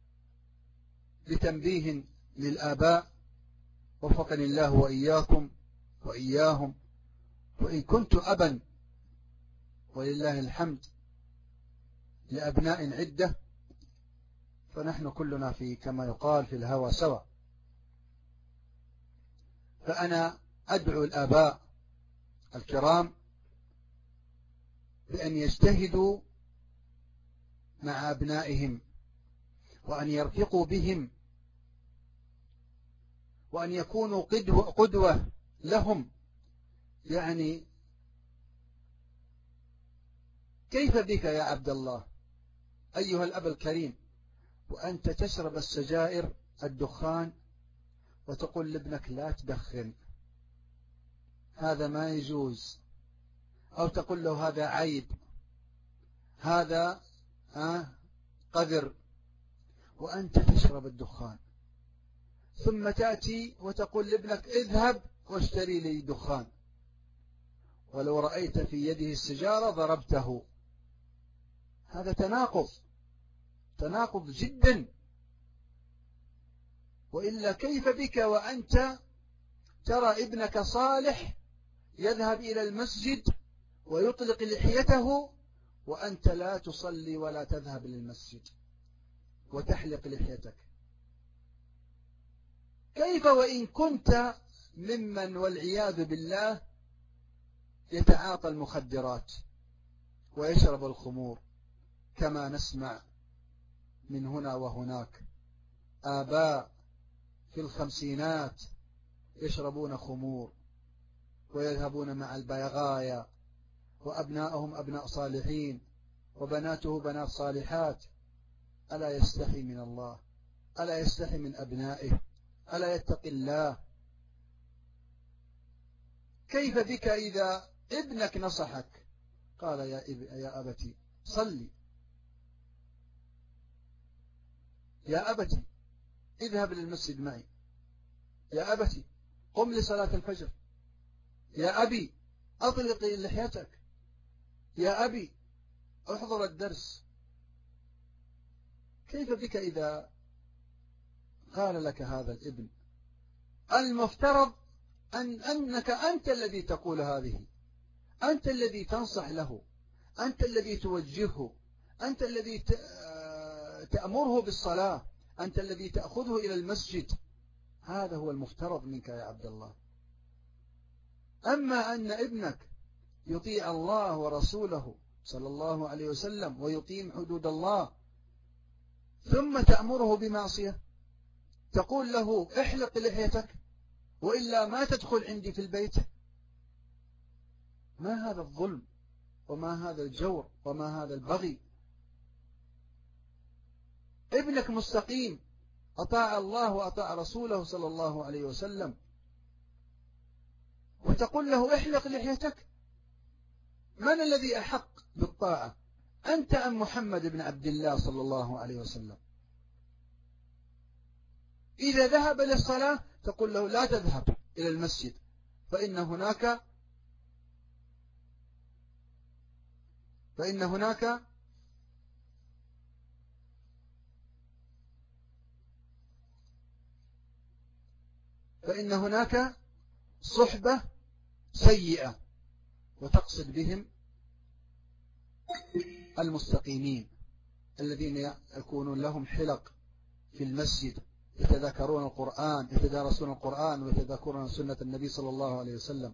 بتنبيه للآباء وفقني الله وإياكم وإياهم. وإن كنت أبا ولله الحمد لأبناء عدة، فنحن كلنا في كما يقال في الهوى سوا. فأنا أدعو الآباء الكرام بأن يجتهدوا مع أبنائهم، وأن يرفقوا بهم، وأن يكونوا قدوة لهم. يعني كيف بك يا عبد الله أيها الأب الكريم وأنت تشرب السجائر الدخان وتقول لابنك لا تدخن، هذا ما يجوز، أو تقول له هذا عيب، هذا قذر، وأنت تشرب الدخان، ثم تأتي وتقول لابنك اذهب واشتري لي دخان، ولو رأيت في يده السجارة ضربته. هذا تناقض جدا. وإلا كيف بك وأنت ترى ابنك صالح يذهب إلى المسجد ويطلق لحيته، وأنت لا تصلي ولا تذهب للمسجد وتحلق لحيتك؟ كيف وإن كنت ممن والعياذ بالله يتعاطى المخدرات ويشرب الخمور، كما نسمع من هنا وهناك آباء في الخمسينات يشربون خمور ويذهبون مع البيغايا، وأبناءهم أبناء صالحين وبناته بنات صالحات. ألا يستحي من الله؟ ألا يستحي من أبنائه؟ ألا يتقي الله؟ كيف بك إذا ابنك نصحك قال يا أبتي صلي، يا أبتي اذهب للمسجد معي، يا أبتي قم لصلاة الفجر، يا أبي أطلق لحيتك، يا أبي احضر الدرس. كيف بك إذا قال لك هذا الابن؟ المفترض أنك أنت الذي تقول هذه، أنت الذي تنصح له، أنت الذي توجهه، أنت الذي تأمره بالصلاة، أنت الذي تأخذه إلى المسجد. هذا هو المفترض منك يا عبد الله. أما أن ابنك يطيع الله ورسوله صلى الله عليه وسلم ويقيم حدود الله، ثم تأمره بمعصية، تقول له احلق لحيتك وإلا ما تدخل عندي في البيت، ما هذا الظلم وما هذا الجور وما هذا البغي؟ ابنك مستقيم، أطاع الله وأطاع رسوله صلى الله عليه وسلم، وتقول له احلق لحيتك. من الذي أحق بالطاعة، أنت أم محمد بن عبد الله صلى الله عليه وسلم؟ إذا ذهب للصلاة تقول له لا تذهب إلى المسجد، فإن هناك صحبة سيئة، وتقصد بهم المستقيمين الذين يكونون لهم حلق في المسجد، يتذاكرون القرآن، يتدارسون القرآن ويتذاكرون سنة النبي صلى الله عليه وسلم.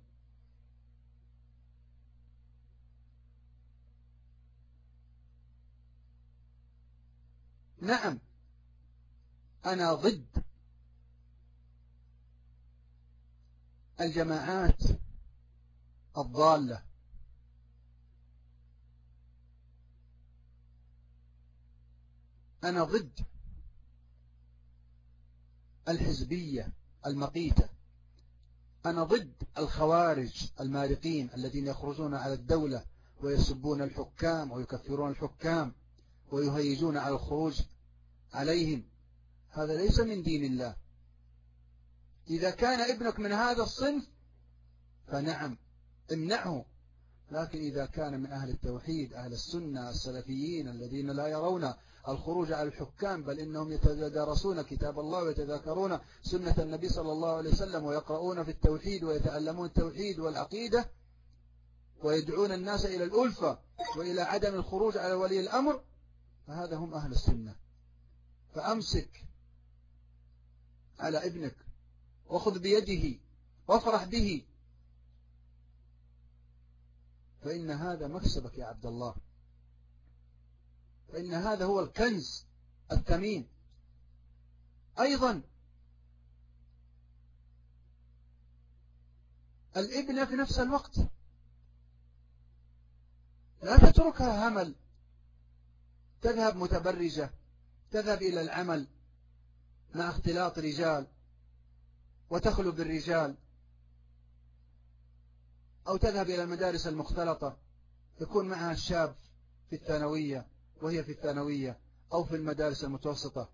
نعم، أنا ضد الجماعات الضالة، أنا ضد الحزبية المقيتة، أنا ضد الخوارج المارقين الذين يخرجون على الدولة ويسبون الحكام ويكفرون الحكام ويهيجون على الخروج عليهم. هذا ليس من دين الله. إذا كان ابنك من هذا الصنف فنعم امنعه، لكن إذا كان من أهل التوحيد أهل السنة السلفيين الذين لا يرون الخروج على الحكام، بل إنهم يتدارسون كتاب الله ويتذاكرون سنة النبي صلى الله عليه وسلم ويقرؤون في التوحيد ويتعلمون التوحيد والعقيدة ويدعون الناس إلى الألفة وإلى عدم الخروج على ولي الأمر، فهذا هم أهل السنة. فأمسك على ابنك وخذ بيده وافرح به، فإن هذا مكسبك يا عبد الله، فإن هذا هو الكنز الثمين. أيضا الابنة في نفس الوقت لا تتركها همل، تذهب متبرجة، تذهب إلى العمل مع اختلاط رجال وتخلو بالرجال، أو تذهب إلى المدارس المختلطة يكون معها الشاب في الثانوية وهي في الثانوية، أو في المدارس المتوسطة،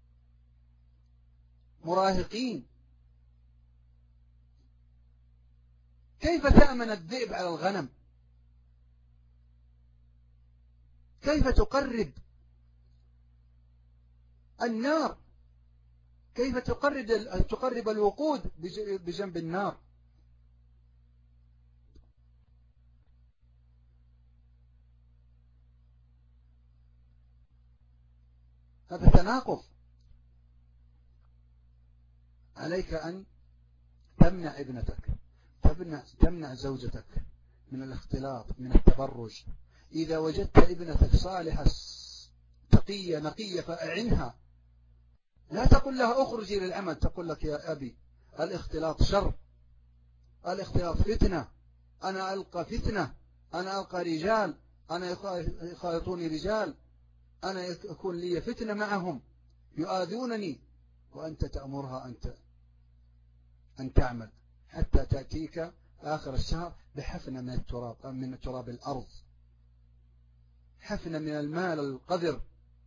مراهقين. كيف تأمن الذئب على الغنم؟ كيف تقرب النار؟ كيف تقرب الوقود بجنب النار؟ هذا تناقض. عليك أن تمنع ابنتك، تمنع زوجتك من الاختلاط، من التبرج. إذا وجدت ابنتك صالحة تقية نقية فأعنها، لا تقل لها أخرجي للعمل، تقول لك يا أبي الاختلاط شر، الاختلاط فتنة، أنا ألقى فتنة، أنا ألقى رجال، أنا يخالطوني رجال، أنا يكون لي فتنة معهم يؤذونني، وأنت تأمرها أن تعمل حتى تأتيك آخر الشهر بحفنة من التراب، من تراب الأرض، حفنة من المال القذر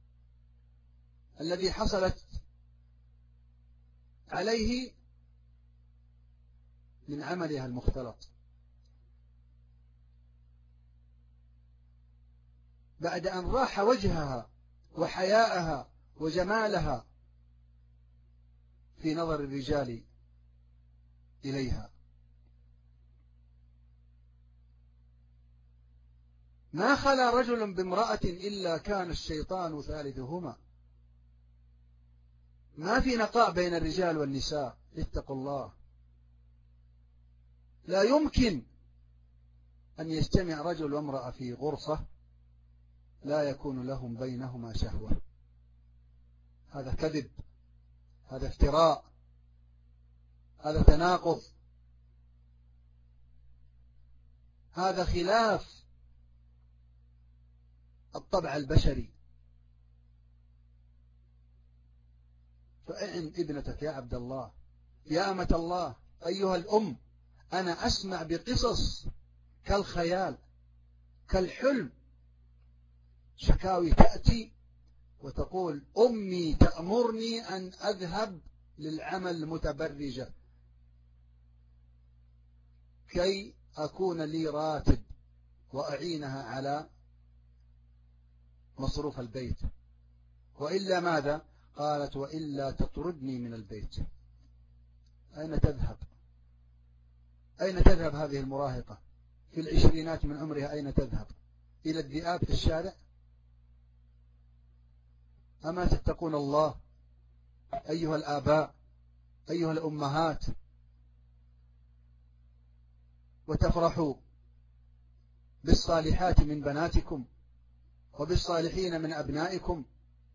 الذي حصلت عليه من عملها المختلط. بعد أن راح وجهها وحياءها وجمالها في نظر الرجال إليها. ما خلا رجل بامرأة إلا كان الشيطان ثالثهما. ما في نقاء بين الرجال والنساء، اتقوا الله. لا يمكن أن يجتمع رجل وامرأة في غرفة لا يكون لهم بينهما شهوة. هذا كذب، هذا افتراء، هذا تناقض، هذا خلاف الطبع البشري. فأعن ابنتك يا عبد الله، يا أمة الله، أيها الأم. أنا أسمع بقصص كالخيال، كالحلم، شكاوي تأتي وتقول أمي تأمرني أن أذهب للعمل متبرجة كي أكون لي راتب وأعينها على مصروف البيت، وإلا ماذا؟ قالت وإلا تطردني من البيت. أين تذهب؟ أين تذهب هذه المراهقة في العشرينات من عمرها؟ أين تذهب؟ إلى الذئاب في الشارع؟ أما تتقون الله أيها الآباء، أيها الأمهات، وتفرحوا بالصالحات من بناتكم وبالصالحين من أبنائكم؟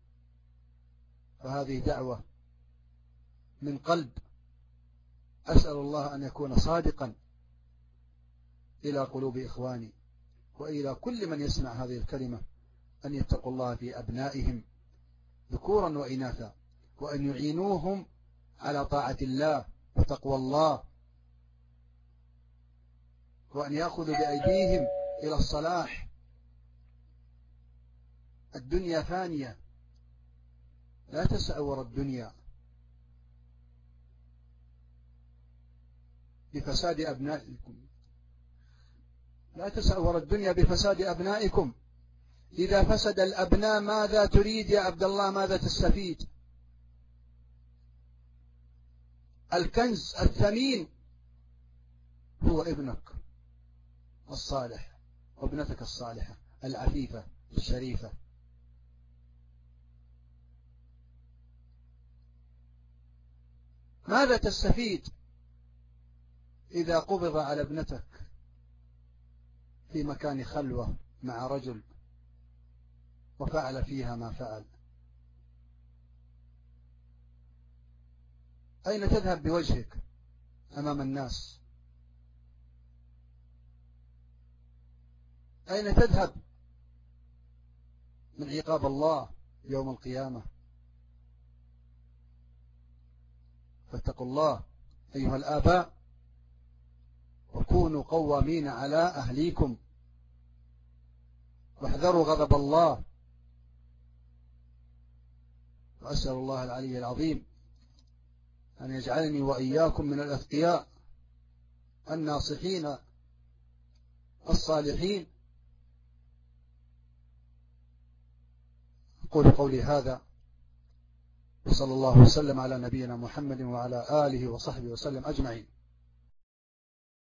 فهذه دعوة من قلب، أسأل الله أن يكون صادقا إلى قلوب إخواني وإلى كل من يسمع هذه الكلمة، أن يتقوا الله في أبنائهم ذكورا وإناثا، وأن يعينوهم على طاعة الله وتقوى الله، وأن يأخذوا بأيديهم إلى الصلاح. الدنيا فانية، لا تسعوا وراء الدنيا بفساد أبنائكم، لا تسعوا وراء الدنيا بفساد أبنائكم. إذا فسد الأبناء ماذا تريد يا عبد الله؟ ماذا تستفيد؟ الكنز الثمين هو ابنك الصالح وابنتك الصالحة العفيفة الشريفة. ماذا تستفيد إذا قبض على ابنتك في مكان خلوة مع رجل وفعل فيها ما فعل؟ أين تذهب بوجهك أمام الناس؟ أين تذهب من عقاب الله يوم القيامة؟ فاتقوا الله أيها الآباء، وكونوا قوامين على أهليكم، واحذروا غضب الله. وأسأل الله العلي العظيم أن يجعلني وإياكم من الأتقياء الناصحين الصالحين. أقول قولي هذا، وصلى الله وسلم على نبينا محمد وعلى آله وصحبه وسلم أجمعين.